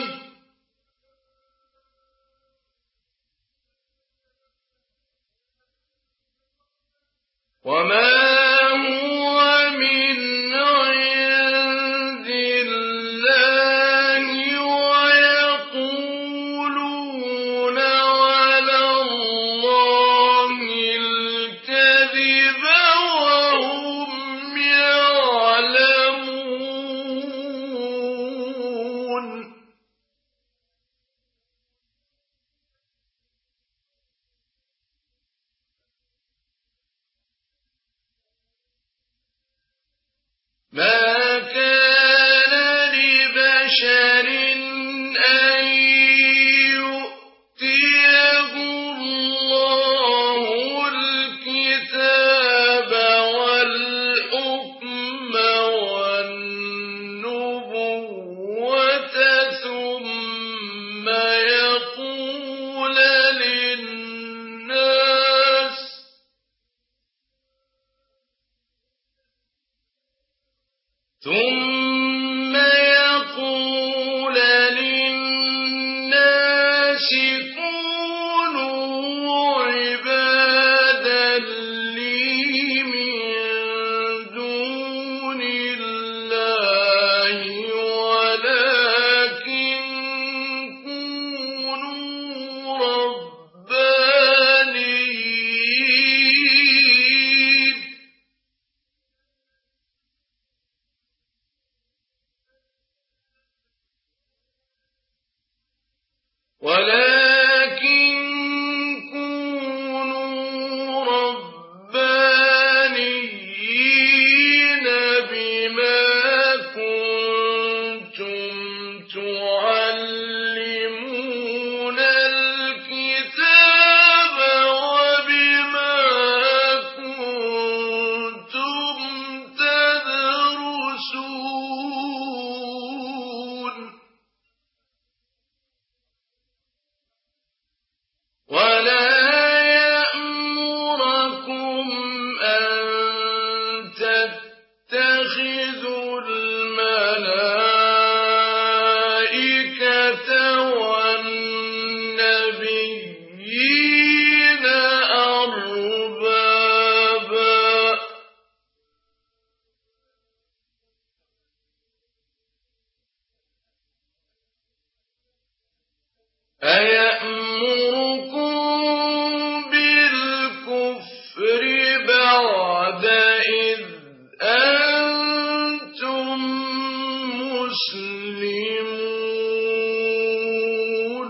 وما هو من عند الله ويقولون على الله الكذب وهم ثم يقول للناس كونوا عبادا لي من دون الله ولكن كونوا ربانيين ولكن كونوا ربانيين بما كنتم تعلمون الكتاب وبما كنتم تدرسون ولا يأمركم أن تتخذوا الملائكة والنبيين أربابا أيأمركم بالكفر بعد إذ أنتم مسلمون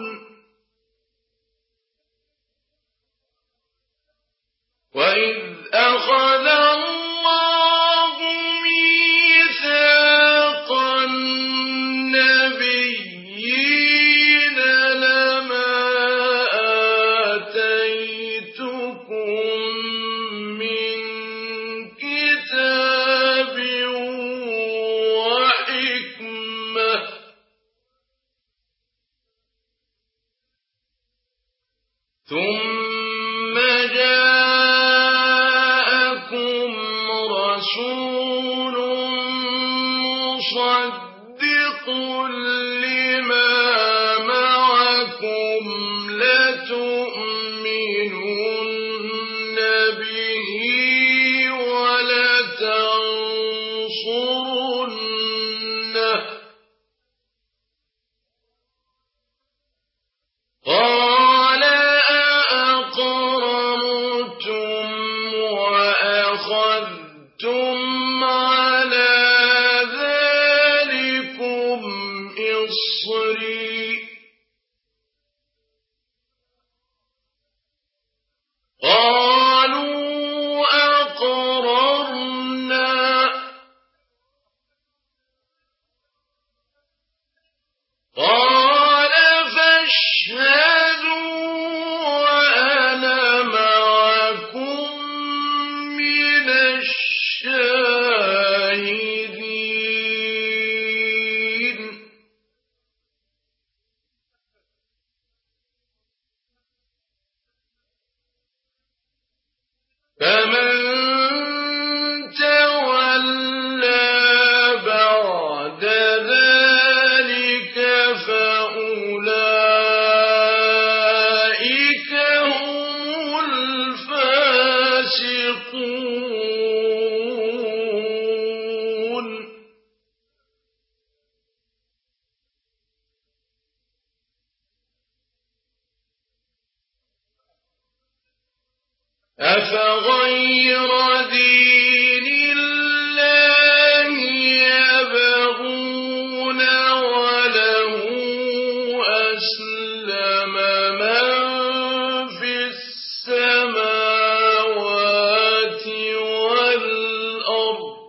وإذ أخذ الله ميثاق النبيين لما آتيتكم من كتاب وحكمة ثم جاءكم رسول مصدق لما معكم لتؤمنن به ولتنصرنه قال أأقررتم وأخذتم على ذلكم إصري قالوا أقررنا قال فاشهدوا وأنا معكم من الشاهدين فمن تولى بعد ذلك فأولئك هم الفاسقون أفغير دين الله يبغون وله أسلم من في السماوات والأرض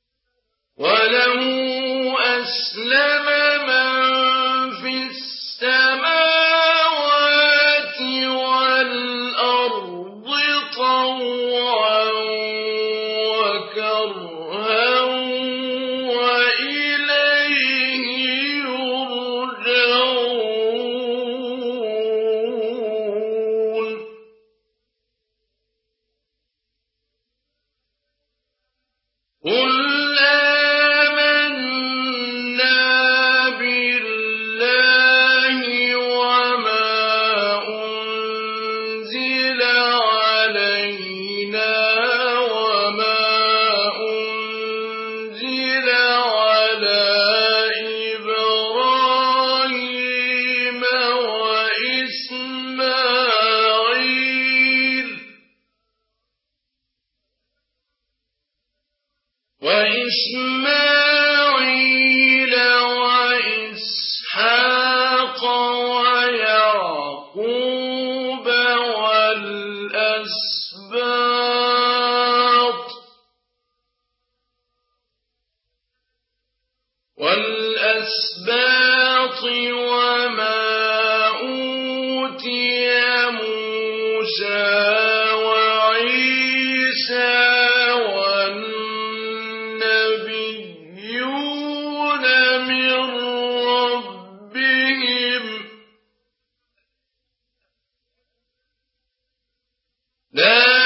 وله أسلم من في السماوات وإسماعيل وإسحاق ويعقوب والأسباط والأسباط وما أوتي موسى وعيسى والنبيون من ربهم لا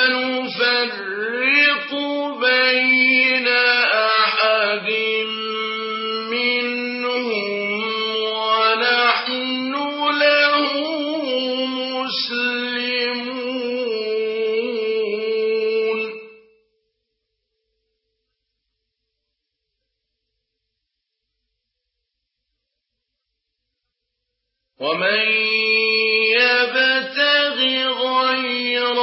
نفرق بين أحد منهم ونحن له مسلمون ومن يبتغ غير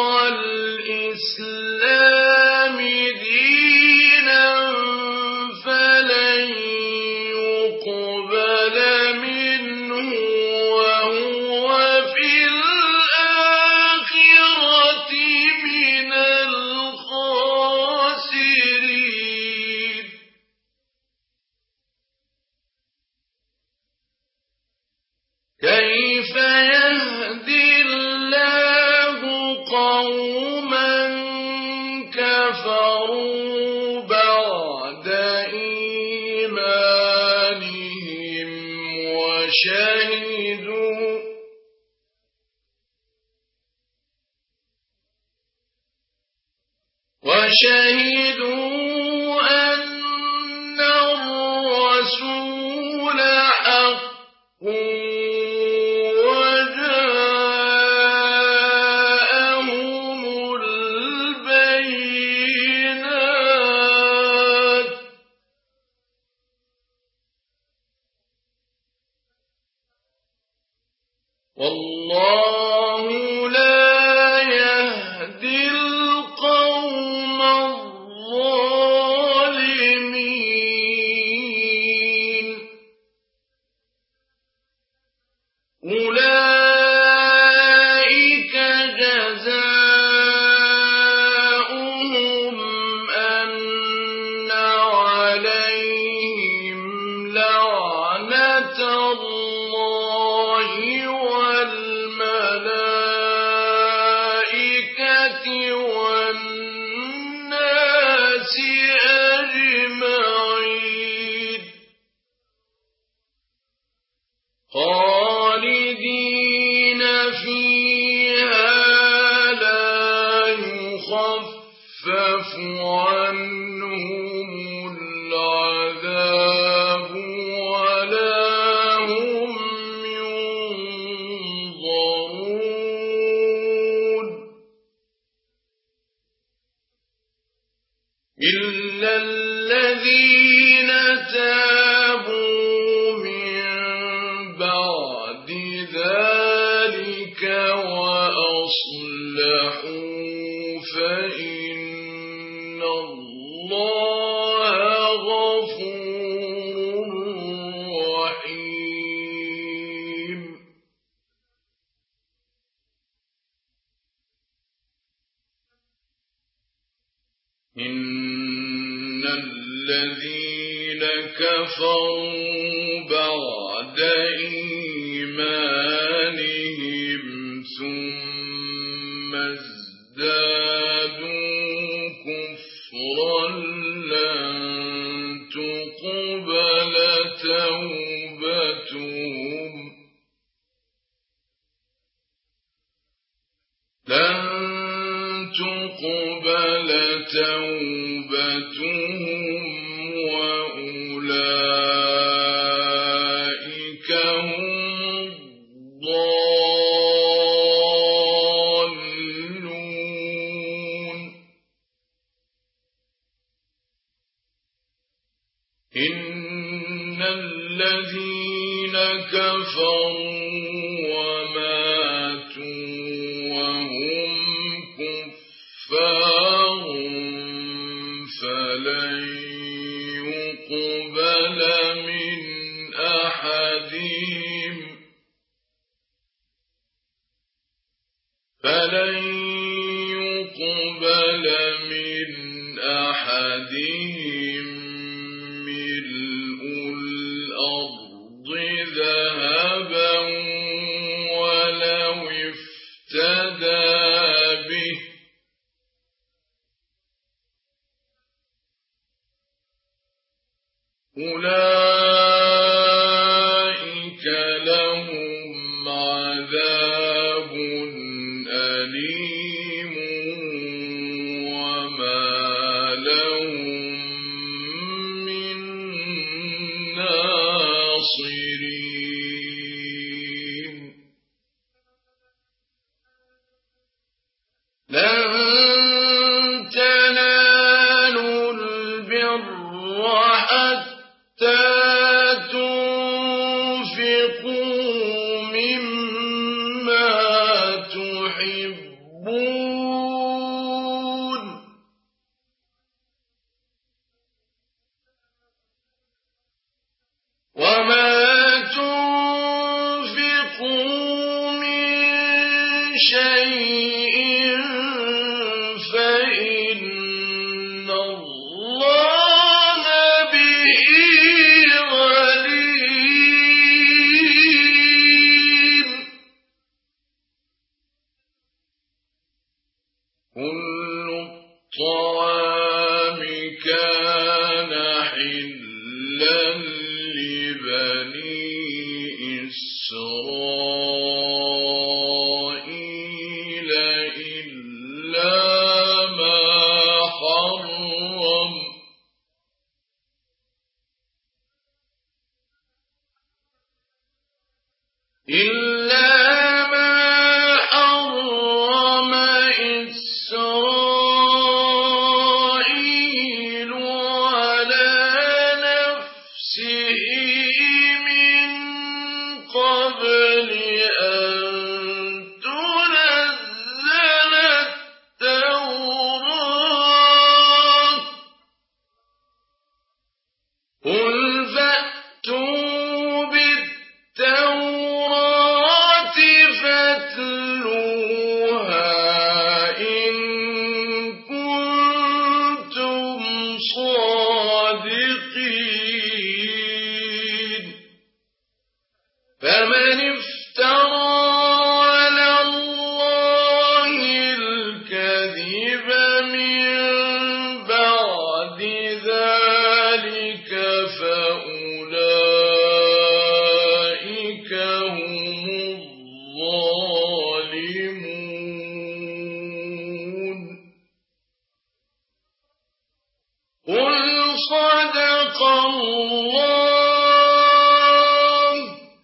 الإسلام دينا فلن يقبل منه وهو في الآخرة من الخاسرين كيف يهدي الله قوما كفروا بعد إيمانهم وشهدوا وشهدوا أن الرسول حق والله لا يهدي القوم الظالمين أولئك جزاؤهم أن عليهم لعنة الله والملائكة والناس أجمعين خالدين فيها لا يخفف عنهم العذاب ولا هم ينظرون إلا الذين تابوا من بعد ذلك وأصلحوا فإن الله غفور رحيم إن الذين كفروا بعد إيمانهم ثم ازدادوا كفرا لن تقبل توبتهم لن تقبل توبتهم وأولئك هم فلن يقبل من أحدهم ملء الأرض ذهبا ولو افتدى به أولئك لهم عذاب أليم وما لهم من ناصرين لن تنالوا البر حتى تنفقوا مما تحبون وما تنفقوا من شيء فإن الله به عليم كل الطعام كان حلا لبني إسرائيل إلا ما حرم إلا ما حرم إسرائيل على نفسه من قبل أن تنزل التوراة قل فأتوا بالتوراة فاتلوها إن كنتم صادقين فمن افترى على الله الكذب من بعد ذلك فأولئك هم الظالمون قل صدق الله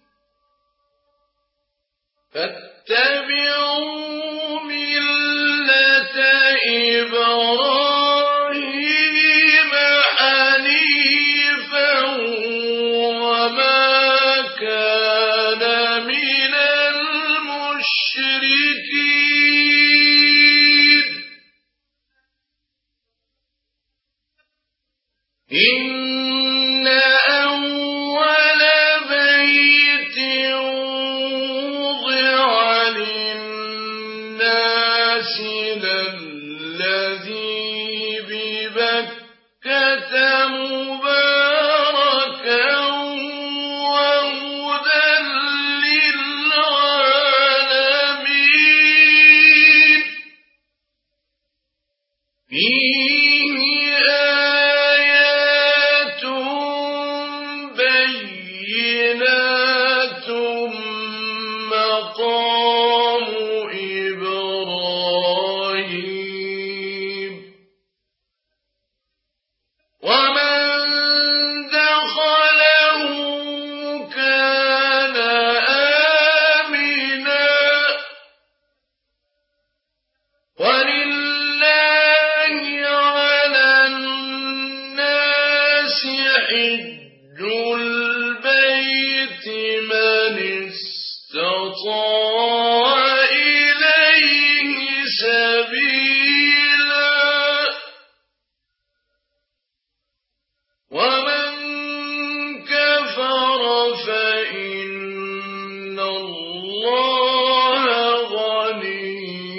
فاتبعوا ملة إبراهيم حنيفا وما كان من المشركين إن أول بيت وضع للناس للذي ببكة مباركا وهدى للعالمين فيه آيات بينات مقام إبراهيم ومن دخله كان آمنا ولله على الناس حج البيت من استطاع إليه سبيلا ومن كفر فإن الله غني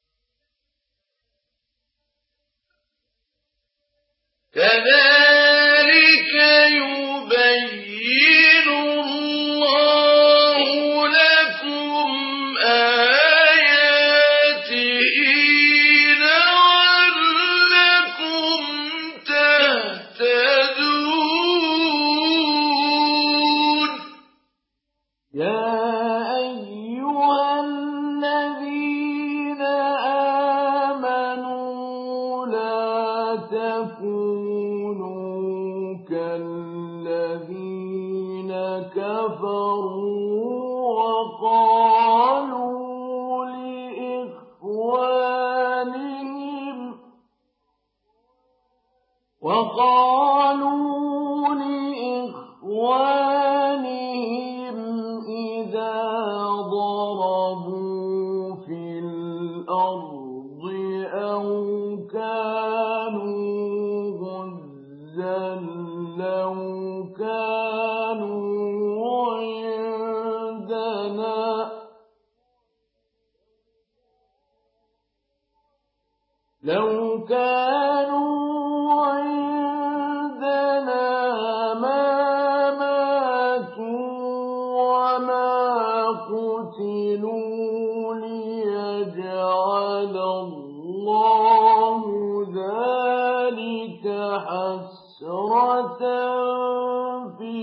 كذلك يبين الله لكم آياته لعلكم تهتدون. يا أيها الذين آمنوا لا تكونوا كالذين كفروا وقالوا لإخوانهم وقالوا لإخوانهم إذا ضربوا في الأرض أو كانوا غزا لو كانوا عندنا لو كانوا عندنا ما ماتوا وما قتلوا ليجعل الله ذلك حسرة في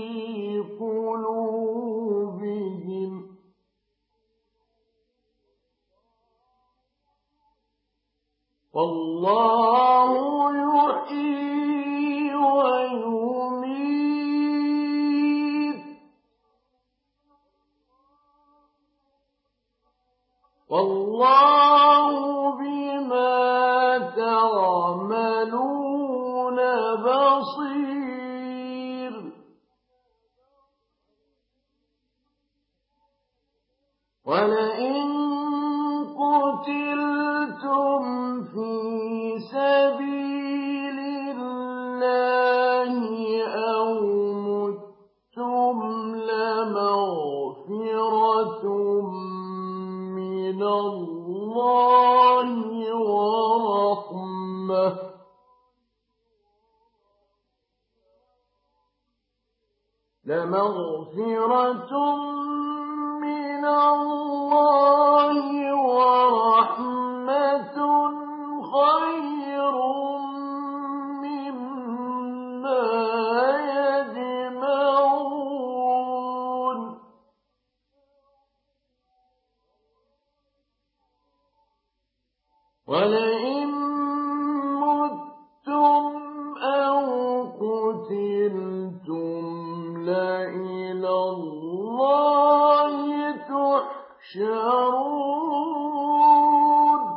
قلوبهم والله يحيي ويميت والله بما تعملون بصير. ولئن قتلتم في سبيل الله أو متم لمغفرة من الله ورحمة لمغفرة من الله ورحمة خير مما يجمعون. ولئن متم أو قتلتم لإلى الله تحشرون.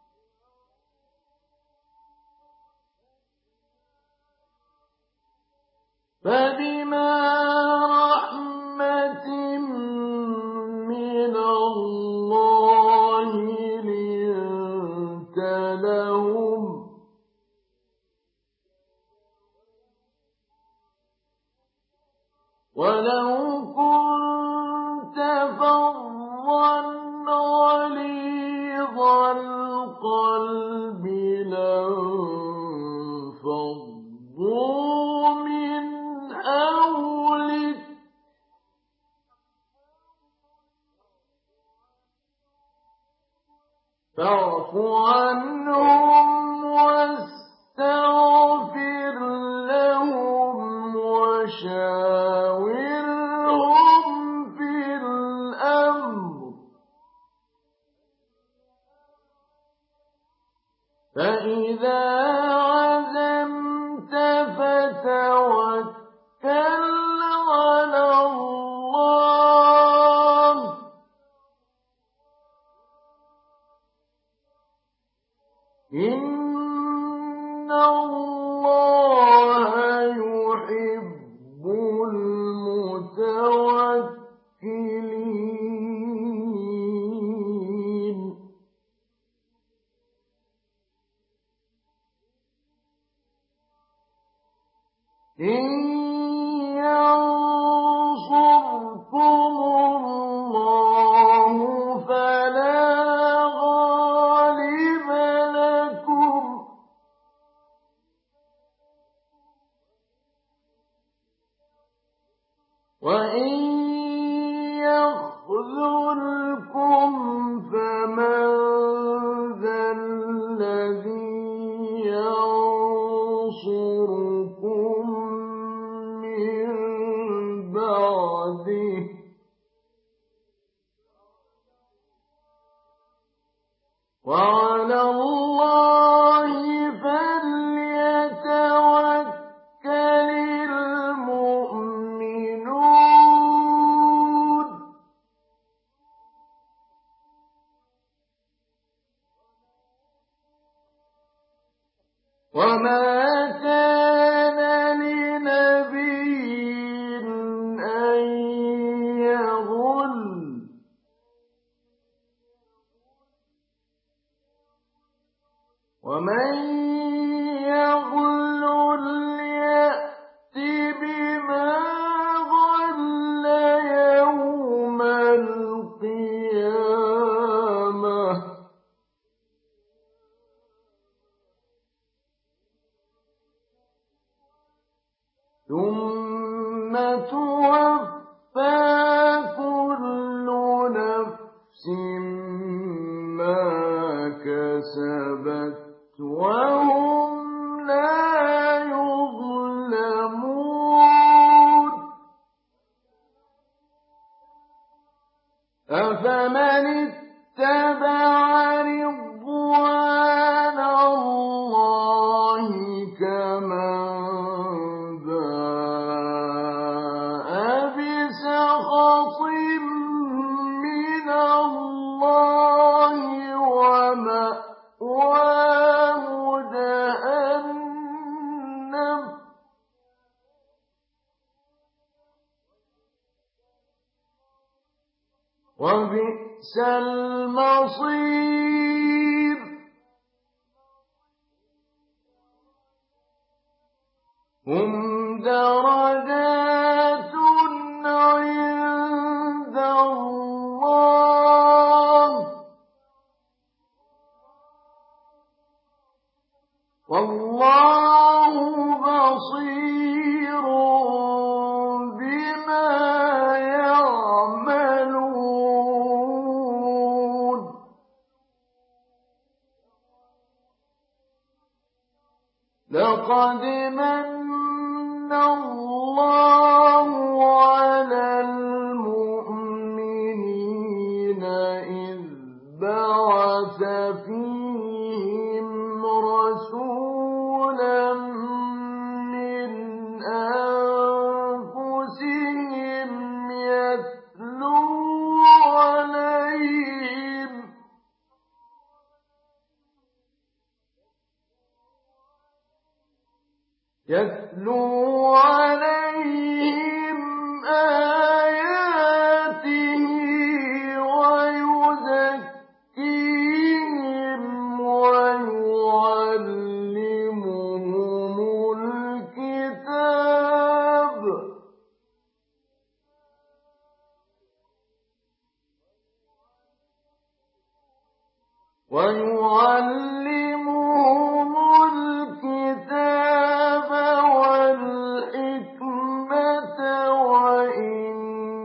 فبما رحمة من الله لنت لهم ولو كنت فظا غليظ القلب لانفضوا من حولك فاعف عنهم واستغفر لهم وشاورهم في الأمر فإذا عزمت فتوكل على الله إن الله يحب المتوكلين. إن ينصركم الله فلا غالب لكم وعلى الله فليتوكل المؤمنون وما كان لنبي أن يغل ومن يغل يأت بما غل يوم القيامة ثم توفى كل نفس ما كسبت وهم لا يظلمون أفمن اتبع رضوان الله كمن باء بسخط من الله ومأواه جهنم وبئس المصير هم درجات عند الله والله بصير بما يعملون لقد من الله على المؤمنين إذ بعث فيهم رسولا من أنفسهم يتلو عليهم يتلو عليهم آياته ويزكيهم ويعلمهم الكتاب ويعلمهم الكتاب والحكمة وإن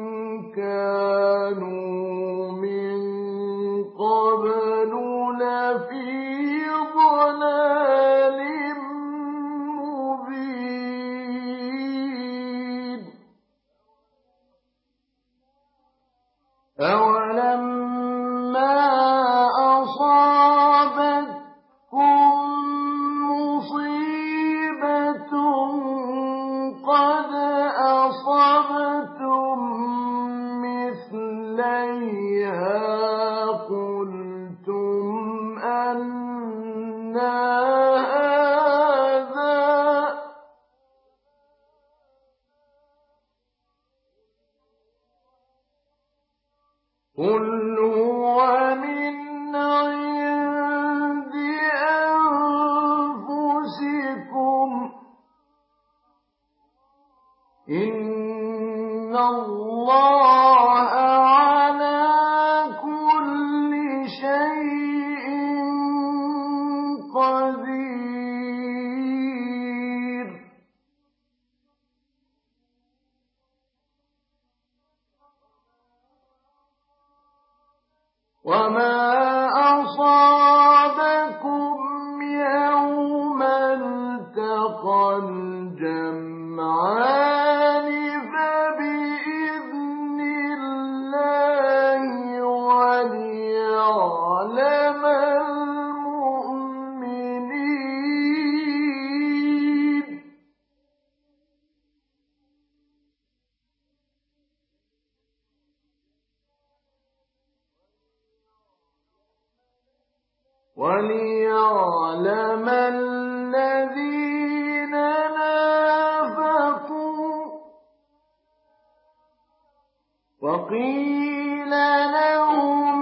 كانوا من قبل لفي ضلال مبين أولما أصابتكم مصيبة قد أصبتم مثليها قلتم أنى هذا قل هو من عند أنفسكم إن الله على كل شيء قدير وما أصابكم يوم التقى الجمعان وَلِيَعْلَمَ الَّذِينَ نَافَقُوا وَقِيلَ لَهُمْ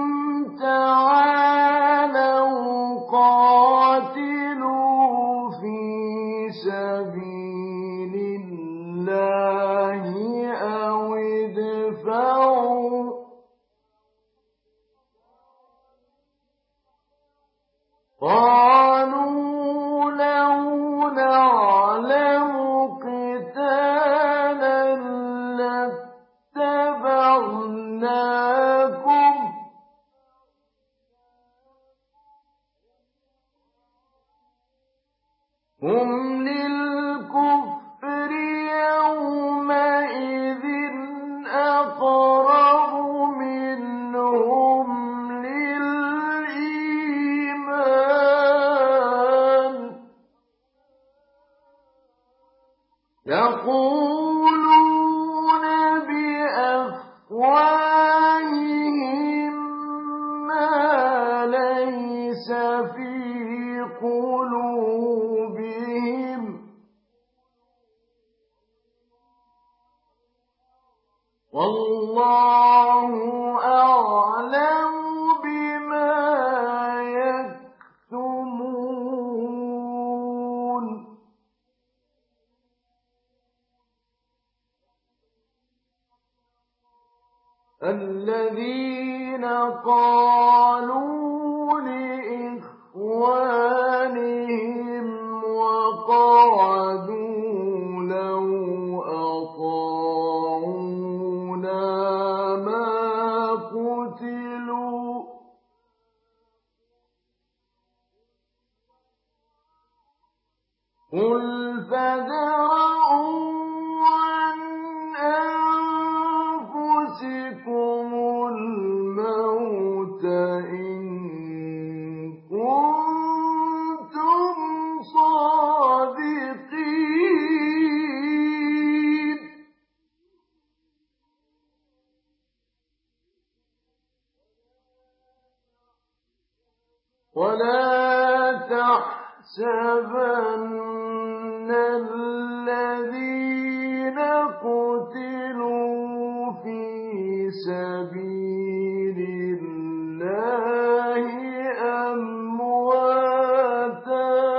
تَعَالَوْا قَاتِلُوا فِي سَبِيلِ اللَّهِ أَوِ ادْفَعُوا ۖ قَالُوا لَوْ نَعْلَمُ قِتَالًا لَّاتَّبَعْنَاكُمْ ۗ هُمْ لِلْكُفْرِ يَوْمَئِذٍ أَقْرَبُ مِنْهُمْ لِلْإِيمَانِ ۚ يَقُولُونَ بِأَفْوَاهِهِم مَّا لَيْسَ فِي قُلُوبِهِمْ ۗ وَاللَّهُ أَعْلَمُ بِمَا يَكْتُمُونَ. الَّذِينَ قَالُوا لِإِخْوَانِهِمْ وَقَعَدُوا لَوْ أَطَاعُونَا مَا قُتِلُوا ۗ قُلْ فَادْرَءُوا عَنْ أَنفُسِكُمُ الْمَوْتَ إِن كُنتُمْ صَادِقِينَ. وَلَا تَحْسَبَنَّ الَّذِينَ قُتِلُوا فِي سَبِيلِ اللَّهِ أَمْوَاتًا،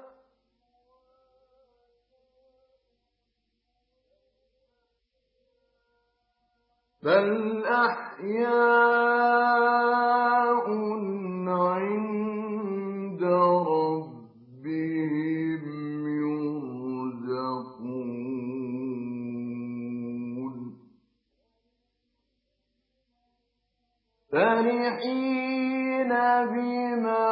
بَلْ أَحْيَاءٌ عِندَ رَبِّهِمْ يُرْزَقُونَ فَرِحِينَ بِمَا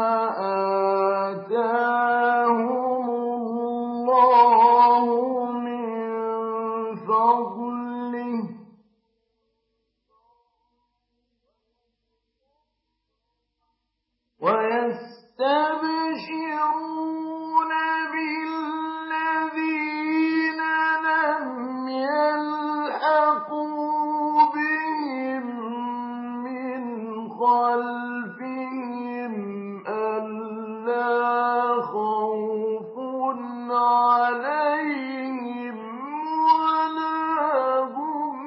آتَاهُمُ اللَّهُ مِن فَضْلِهِ ۖ وَيَسْتَبْشِرُونَ بِالَّذِينَ لَمْ يَلْحَقُوا بِهِم مِّنْ خَلْفِهِمْ أَلَّا خَوْفٌ عَلَيْهِمْ وَلَا هُمْ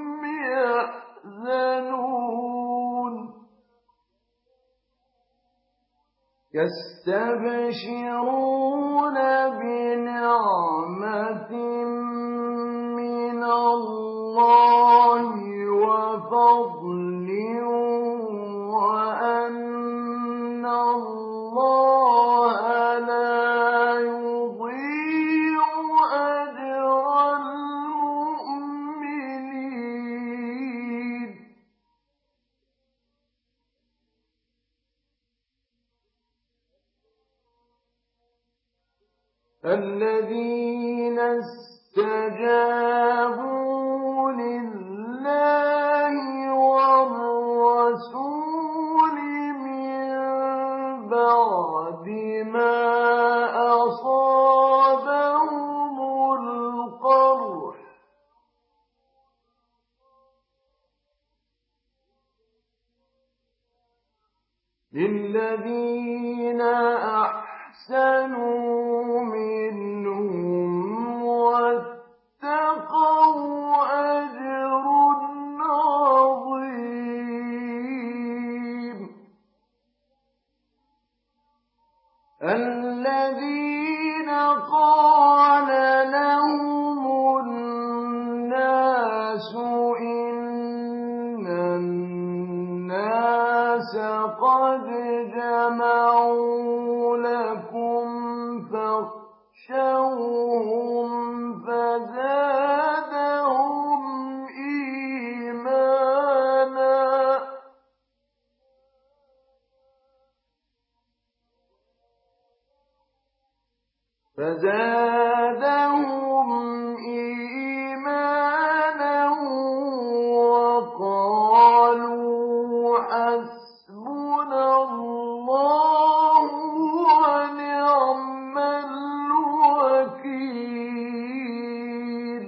يَحْزَنُونَ يَسْتَبْشِرُونَ بِنِعْمَةٍ مِّنَ اللَّهِ وَفَضْلٍ وَأَنَّ اللَّهَ لَا يُضِيعُ أَجْرَ الْمُؤْمِنِينَ. الَّذِينَ اسْتَجَابُوا لِلَّهِ وَالرَّسُولِ مِن بَعْدِ مَا أَصَابَهُمُ الْقَرْحُ للذين أحسنوا منهم واتقوا أجر عظيم الذين قال لهم الناس إن الناس قد جمعوا لكم فاخشوهم فزادهم إيمانا فزادهم إيمانا وقالوا حسبنا الله ونعم الوكيل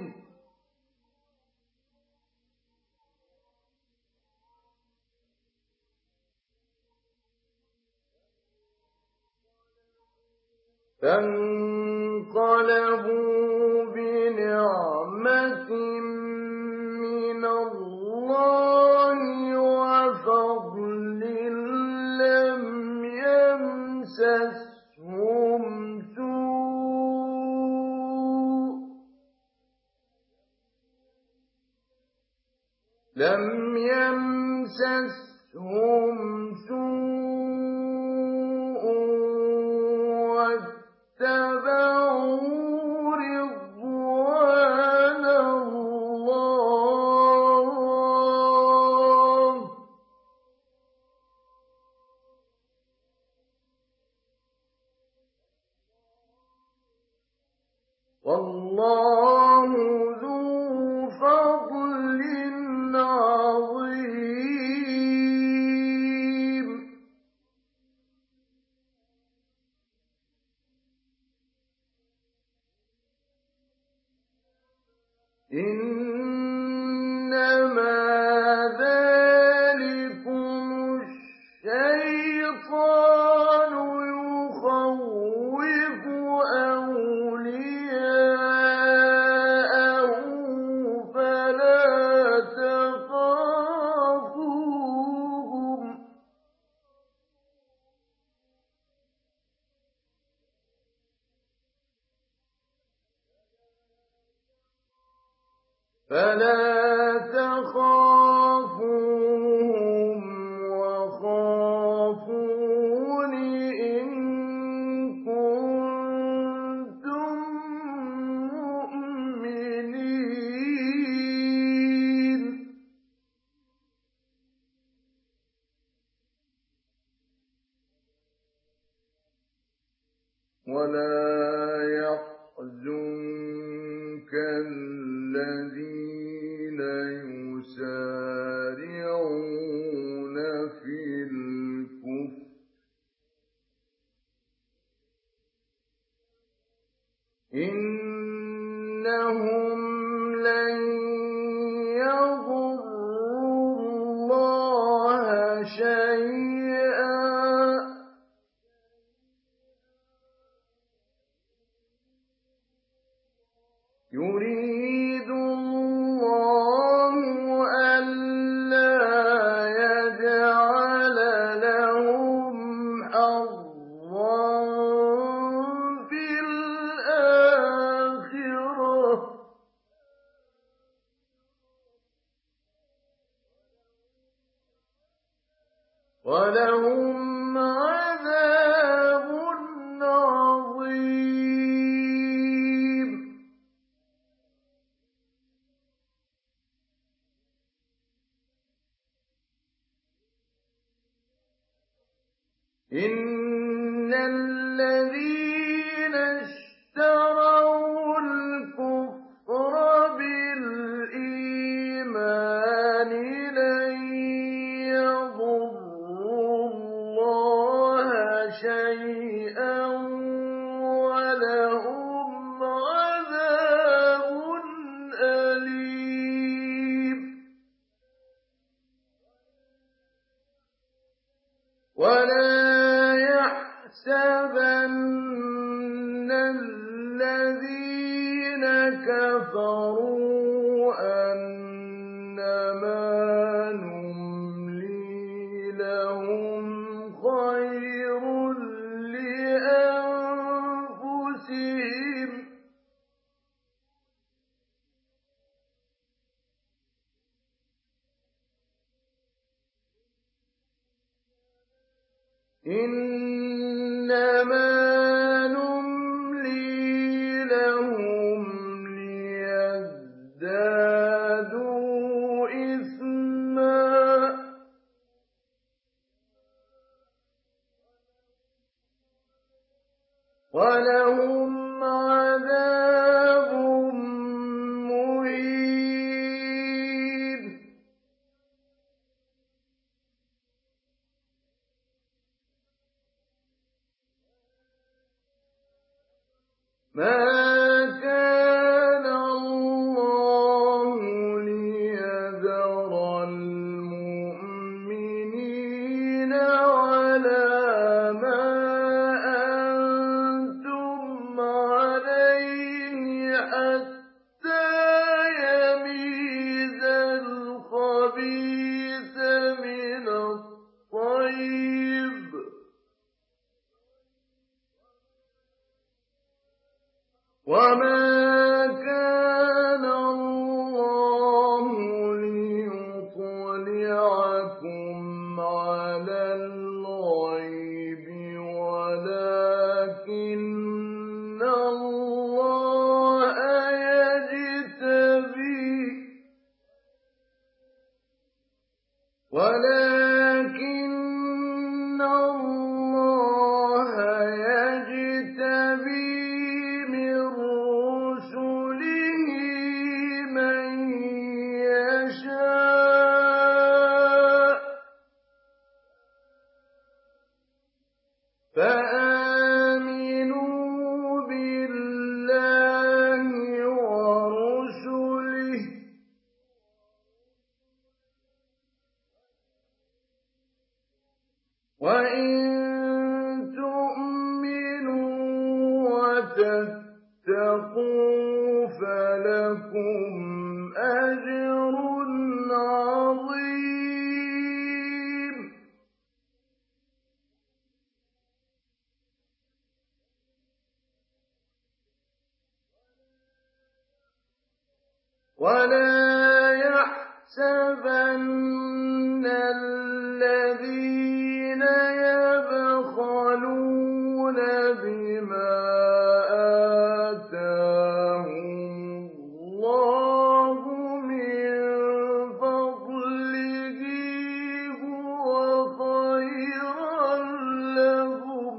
فانقلبوا بنعمة من الله وفضل لم يمسسهم سوء لم يمسسهم سوء واتبعوا رضوان الله والله ذو فضل عظيم إنما ذلكم الشيطان يخوف أولياءه فلا تخافوهم فلا تخافوهم وخافون إن كنتم مؤمنين ولا يحزنك الذين يسارعون في الكفر إنهم لن يضروا الله شيئا يريد الله ألا يجعل لهم حظا في الآخرة ولهم عذاب عظيم إن الذين اشتروا الكفر بالإيمان لن يضروا الله شيئا ولهم عذاب أليم ولا يحسبن الذين كفروا أنما نملي لهم خير لأنفسهم إنما نملي لهم ليزدادوا إثما ولهم عذاب مهين ما كان الله ليذر المؤمنين على ما أنتم عليه حتى يميز الخبيث من الطيب وما كان الله ليطلعكم على الغيب ولكن الله يجتبي ولكن الله يجتبي من رسله من يشاء فآمنوا بالله ورسله وإن تؤمنوا وتتقوا فلكم أجر عظيم ولا يحسبن الذين يبخلون بما آتاهم الله من فضله هو خيرا لهم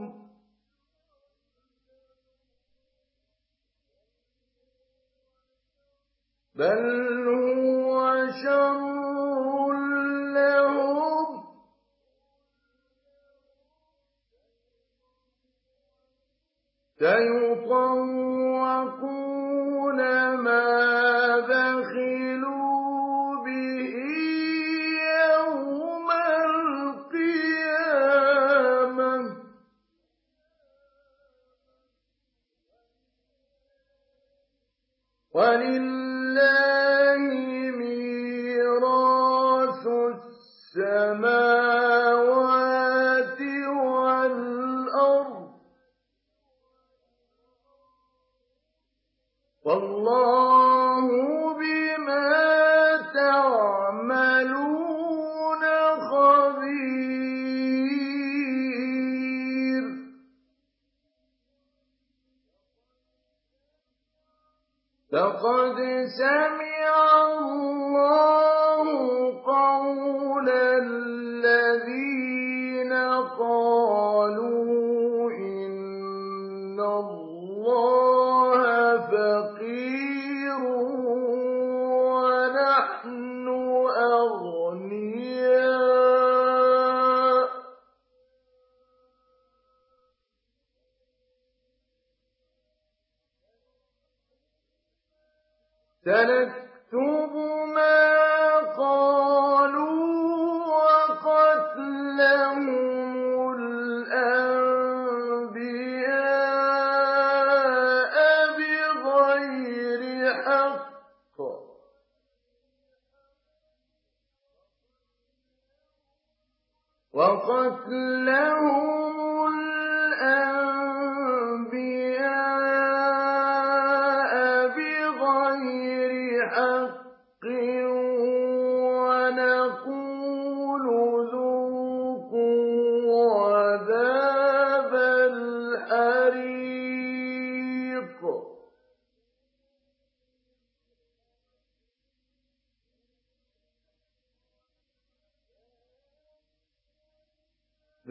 بل هو شر لهم سيطوقون ما بخلوا به يوم القيامة ولله ميراث السماوات والأرض والله بما تعملون خبير لقد سمع الله قول الذين قالوا إن الله فقير ونحن أغنياء سنكتب ما قالوا وقتلهم الأنبياء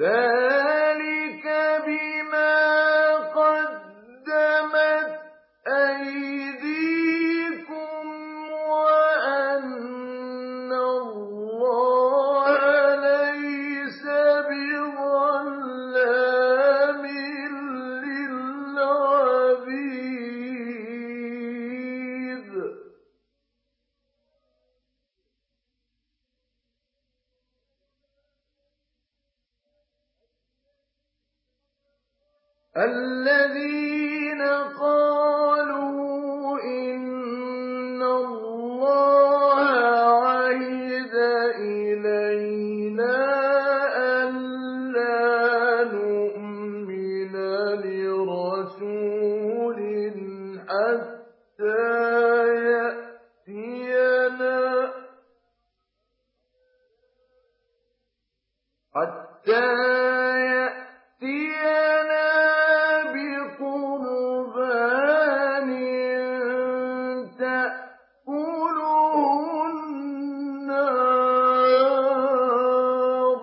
ذلك بما قدمت أيديكم وأن الله ليس بظلام للعبيد. الذين قالوا إن الله عهد إلينا ألا نؤمن لرسول حتى يأتينا حتى يأتينا بقربان تأكله النار.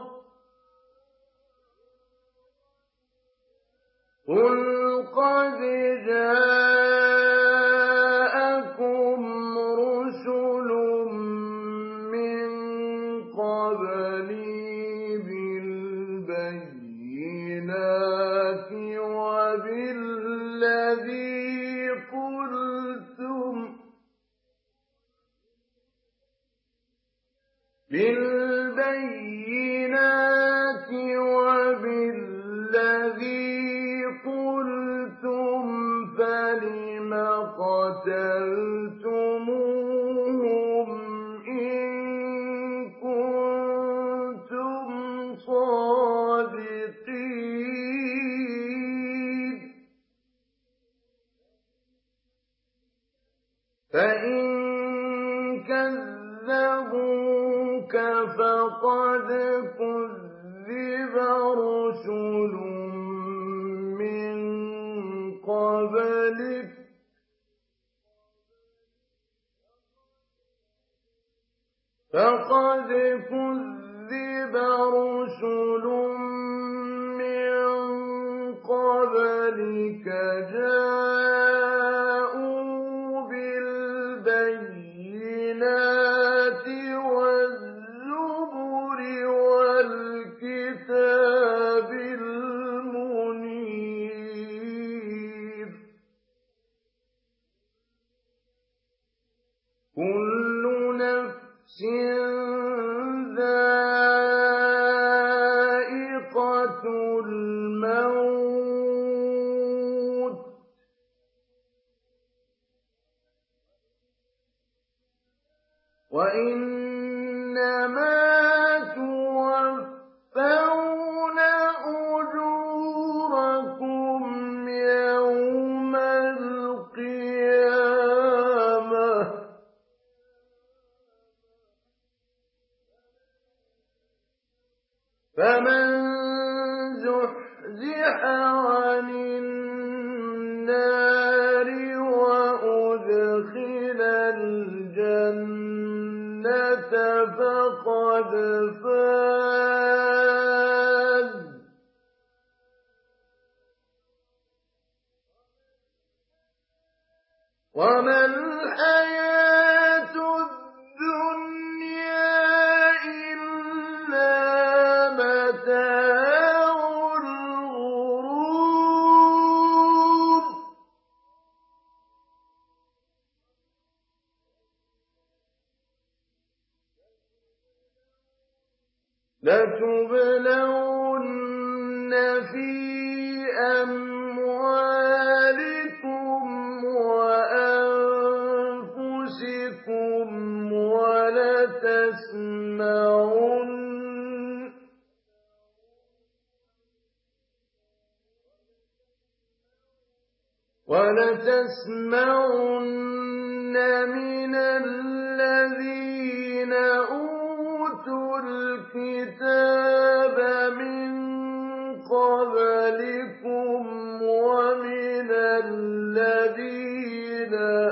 قل قد جاءكم رسل من قبلي بالبينات وبالذي قلتم بالبينات وبالذي قلتم فلم قتلتموهم إن كنتم صادقين. فإن كذبوك فقد كذب رسل من قبلك فقد كذب رسل من قبلك جاءوا بالبينات والزبر والكتاب المنير. كل نفس ذائقة الموت وإنما توفون أجوركم يوم القيامة. فمن زحزح عن النار وأدخل الجنة فقد فاز. وما الحياة الدنيا إلا متاع الغرور. لتبلون في أموالكم وأنفسكم ولتسمعن ولتسمعن من الذين أوتوا الكتاب من قبلكم ومن الذين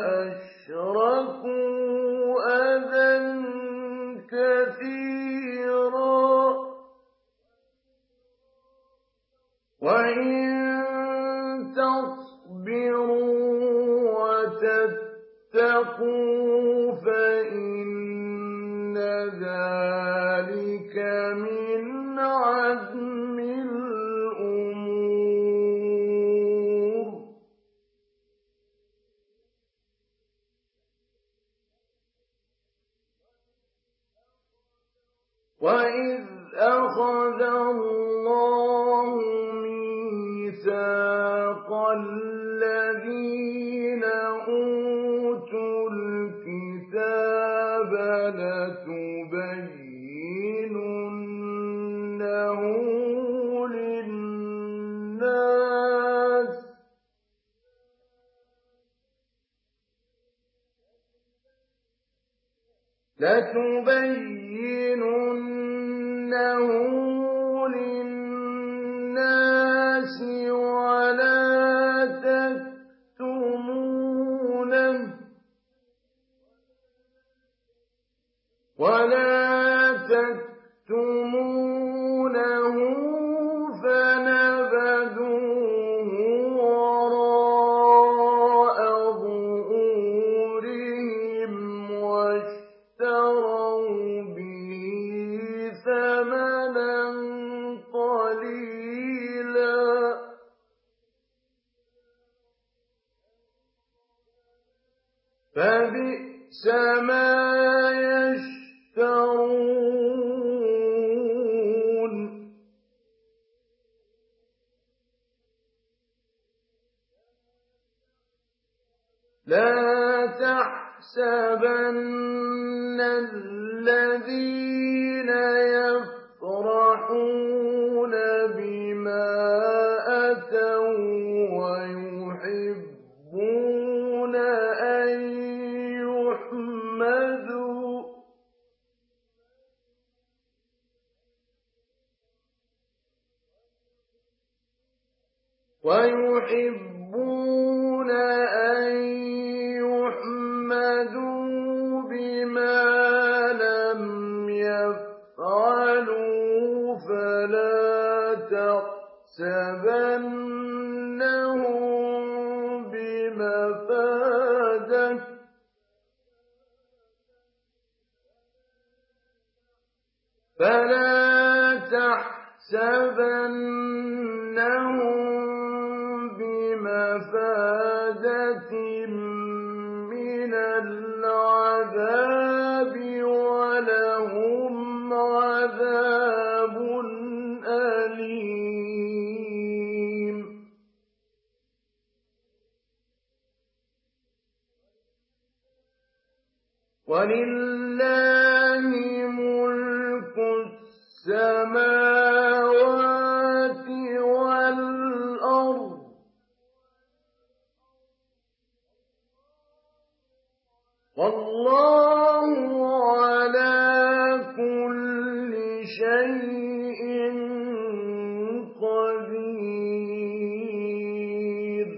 أشركوا أذى كثيرا واتقوا فإن ذلك من عزم الأمور. وَإِذْ أَخَذَ اللَّهُ مِيثَاقَ الَّذِينَ أُوتُوا الْكِتَابَ لَتُبَيِّنُنَّهُ لِلنَّاسِ لَتُبَيِّنُنَّهُ لِلنَّاسِ وَلَا تَكْتُمُونَهُ وَلَا تَكْتُمُونَهُ فَنَبَذُوهُ وَرَاءَ ظُهُورِهِمْ وَاشْتَرَوْا بِهِ ثَمَنًا قَلِيلًا فَبِئْسَ مَا يَشْتَرُونَ. لَا تَحْسَبَنَّ الَّذِينَ يَفْرَحُونَ بِمَا أَتَوا وَّيُحِبُّونَ أَن يُحْمَدُوا وَيُحِبُّونَ أَن يُحْمَدُوا بِمَا لَمْ يَفْعَلُوا فَلَا تَحْسَبَنَّهُم بِمَفَازَةٍ فَلَا تَحْسَبَنَّهُم بِمَفَازَةٍ مِّنَ الْعَذَابِ وَلَهُمْ عَذَابٌ أَلِيمٌ. وَلِلَّهِ مُلْكُ السَّمَاوَاتِ وَالْأَرْضِ وَاللَّهُ عَلَىٰ كُلِّ شَيْءٍ قَدِيرٌ.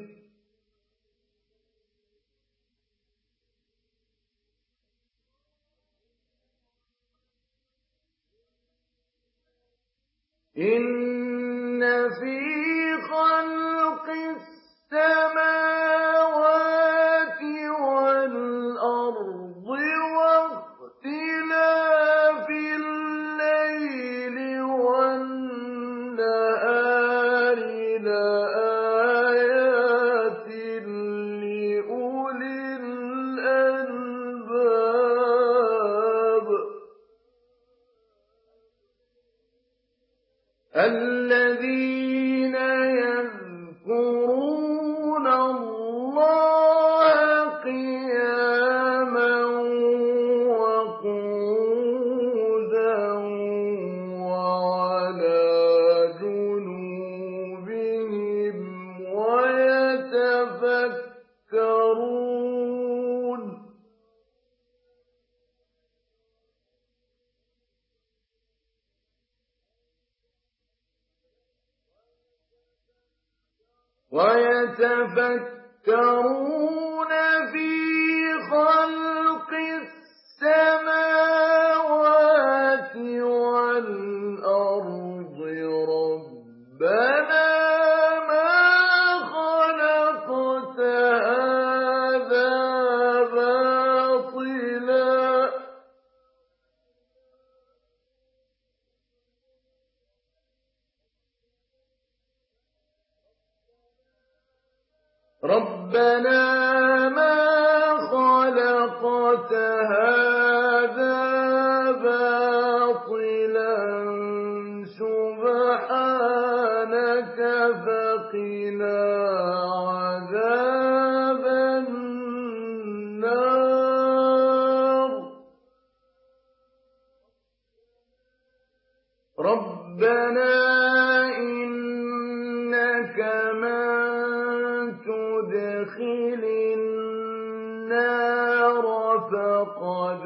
إِنَّ فِي خَلْقِ السَّمَاوَاتِ وَالْأَرْضِ وَاخْتِلَافِ اللَّيْلِ وَالنَّهَارِ لَآيَاتٍ لِّأُولِي الْأَلْبَابِ الَّذِينَ يَذْكُرُونَ اللَّهَ قِيَامًا وَقُعُودًا وَعَلَىٰ جُنُوبِهِمْ وَيَتَفَكَّرُونَ وَيَتَفَكَّرُونَ فِي خَلْقِ السَّمَاوَاتِ وَالْأَرْضِ رَبَّنَا مَا خَلَقْتَ هَٰذَا بَاطِلًا رَبَّنَا مَا خَلَقْتَ هَٰذَا بَاطِلًا سُبْحَانَكَ فَقِنَا عَذَابَ النَّارِ رَبَّنَا إِنَّكَ مَن تُدْخِلِ النَّارَ فَقَدْ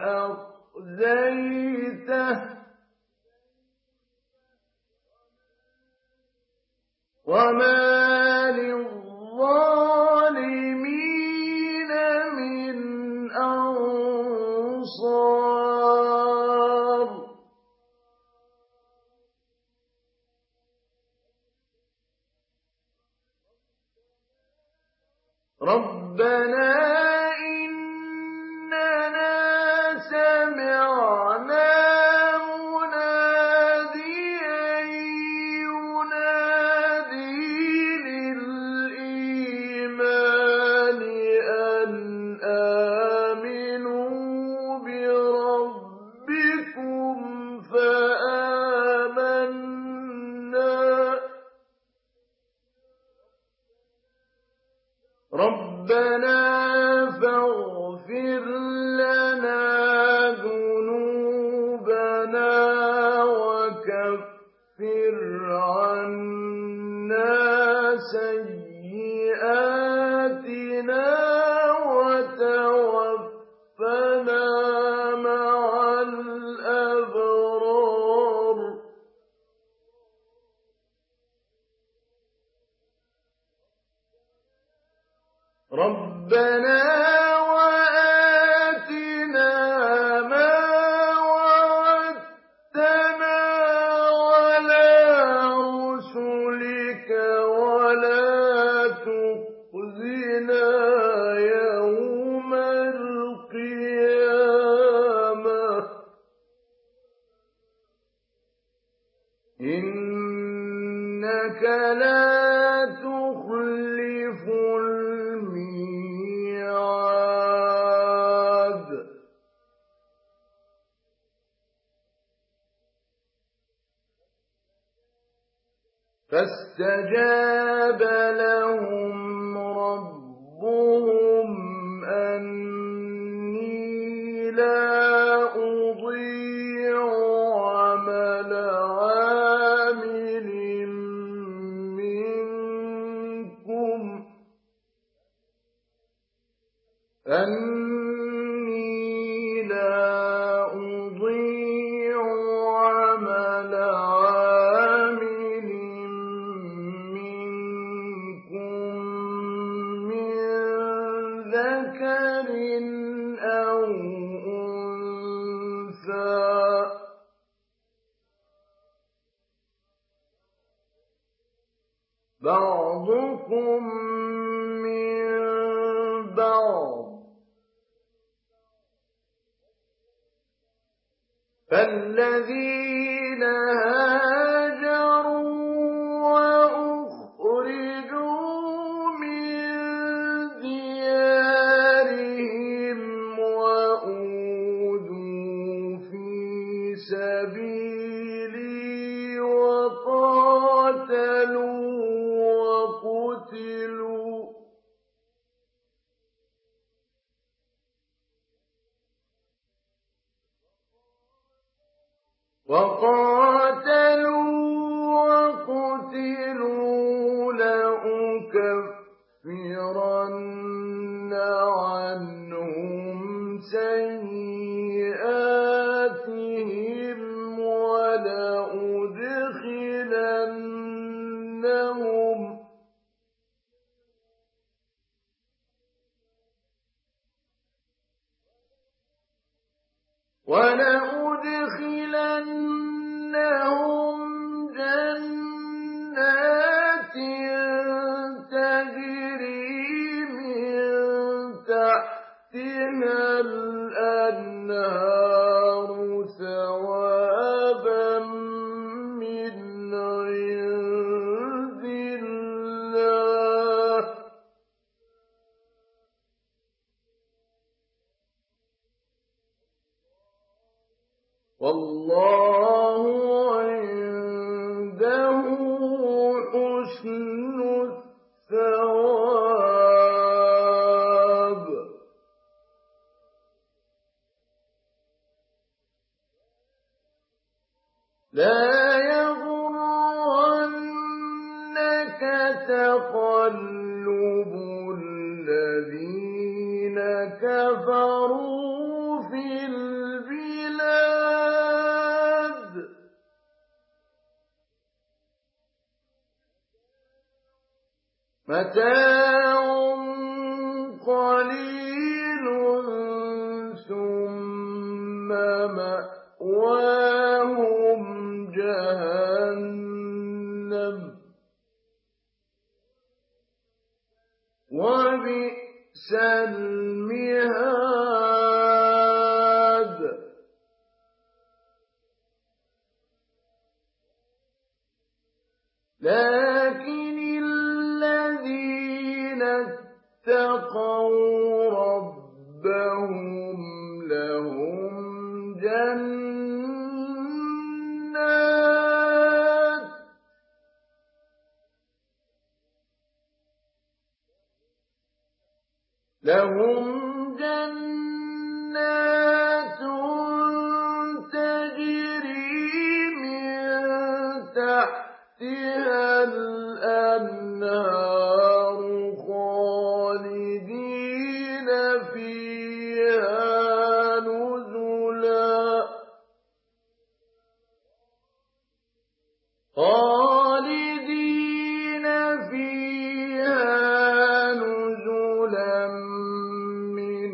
أَخْزَيْتَهُ ۖ وَمَا لِلظَّالِمِينَ مِنْ أَنصَارٍ رَبَّنَا إِنَّنَا سَمِعْنَا مُنَادِيًا يُنَادِي لِلْإِيمَانِ أَنْ آمِنُوا بِرَبِّكُمْ فَآمَنَّا رَبَّنَا فَاغْفِرْ لَنَا ذُنُوبَنَا وَكَفِّرْ عَنَّا سَيِّئَاتِنَا وَتَوَفَّنَا مَعَ الْأَبْرَارِ رَبَّنَا وَآتِنَا مَا وَعَدتَّنَا عَلَىٰ رُسُلِكَ وَلَا تُخْزِنَا يَوْمَ الْقِيَامَةِ ۗ إِنَّكَ لَا تُخْلِفُ الْمِيعَادَ فَاسْتَجَابَ لَهُمْ رَبُّهُمْ أَنِّي لَا أُضِيعُ عَمَلَ عَامِلٍ مِّنكُمْ أَنِّي لَا أُضِيعُ عَمَلَ عَامِلٍ مِّنكُم مِّن ذَكَرٍ أَوْ أُنثَىٰ ۖ بَعْضُكُم مِّن بَعْضٍ ۖ فَالَّذِينَ هَاجَرُوا وَأُخْرِجُوا مِن دِيَارِهِمْ وَأُوذُوا فِي سَبِيلِي وَقَاتَلُوا وَقُتِلُوا وَقَاتَلُوا وَقُتِلُوا لَأُكَفِّرَنَّ عَنْهُمْ سَيِّئَاتِهِمْ وَلَأُدْخِلَنَّهُمْ وَلَأُدْخِلَنَّهُمْ جَنَّاتٍ تَجْرِي مِن تَحْتِهَا الْأَنْهَارُ ثَوَابًا مِّنْ عِندِ اللَّهِ ۗ الثواب لا يغرنك تقلب الذين كفروا في البلاد متاع قليل ثم مأواهم جهنم وبئس المهاد لكن الذين اتقوا ربهم لهم جنات لهم جنات تجري من تحتها الأنهار خالدين فيها نزلا خالدين فيها نزلا من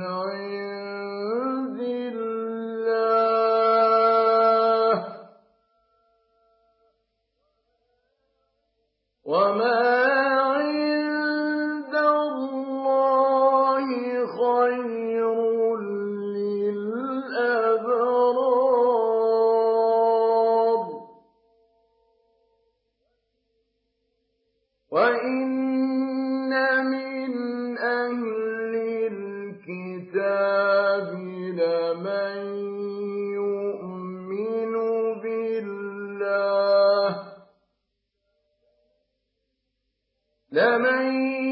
عند الله وما عند الله خير للأبرار وإن من أهل الكتاب لمن يؤمن بالله لمن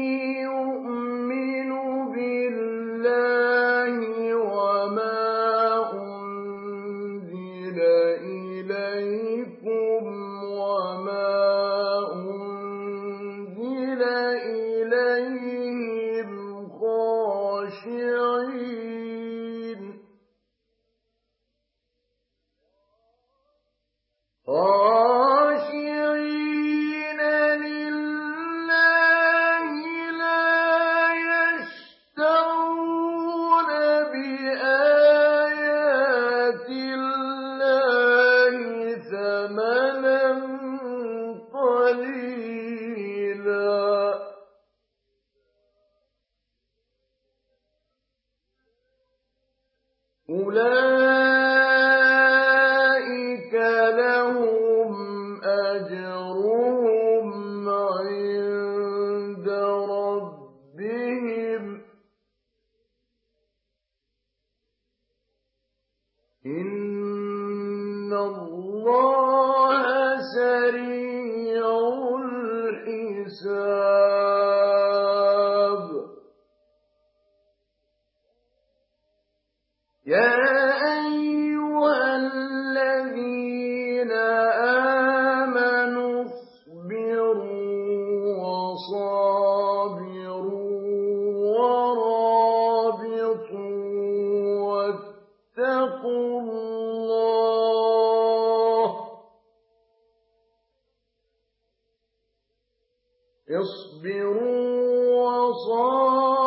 يؤمن بالله وما أنزل إليكم وما أنزل إليهم خاشعين خاشعين لله لا يشترون بآيات الله ثمنا قليلا أولئك لهم أجرهم عند ربهم إن الله سريع الحساب يا أيها الذين آمنوا اصبروا وصابروا ورابطوا واتقوا الله اصبروا وصابروا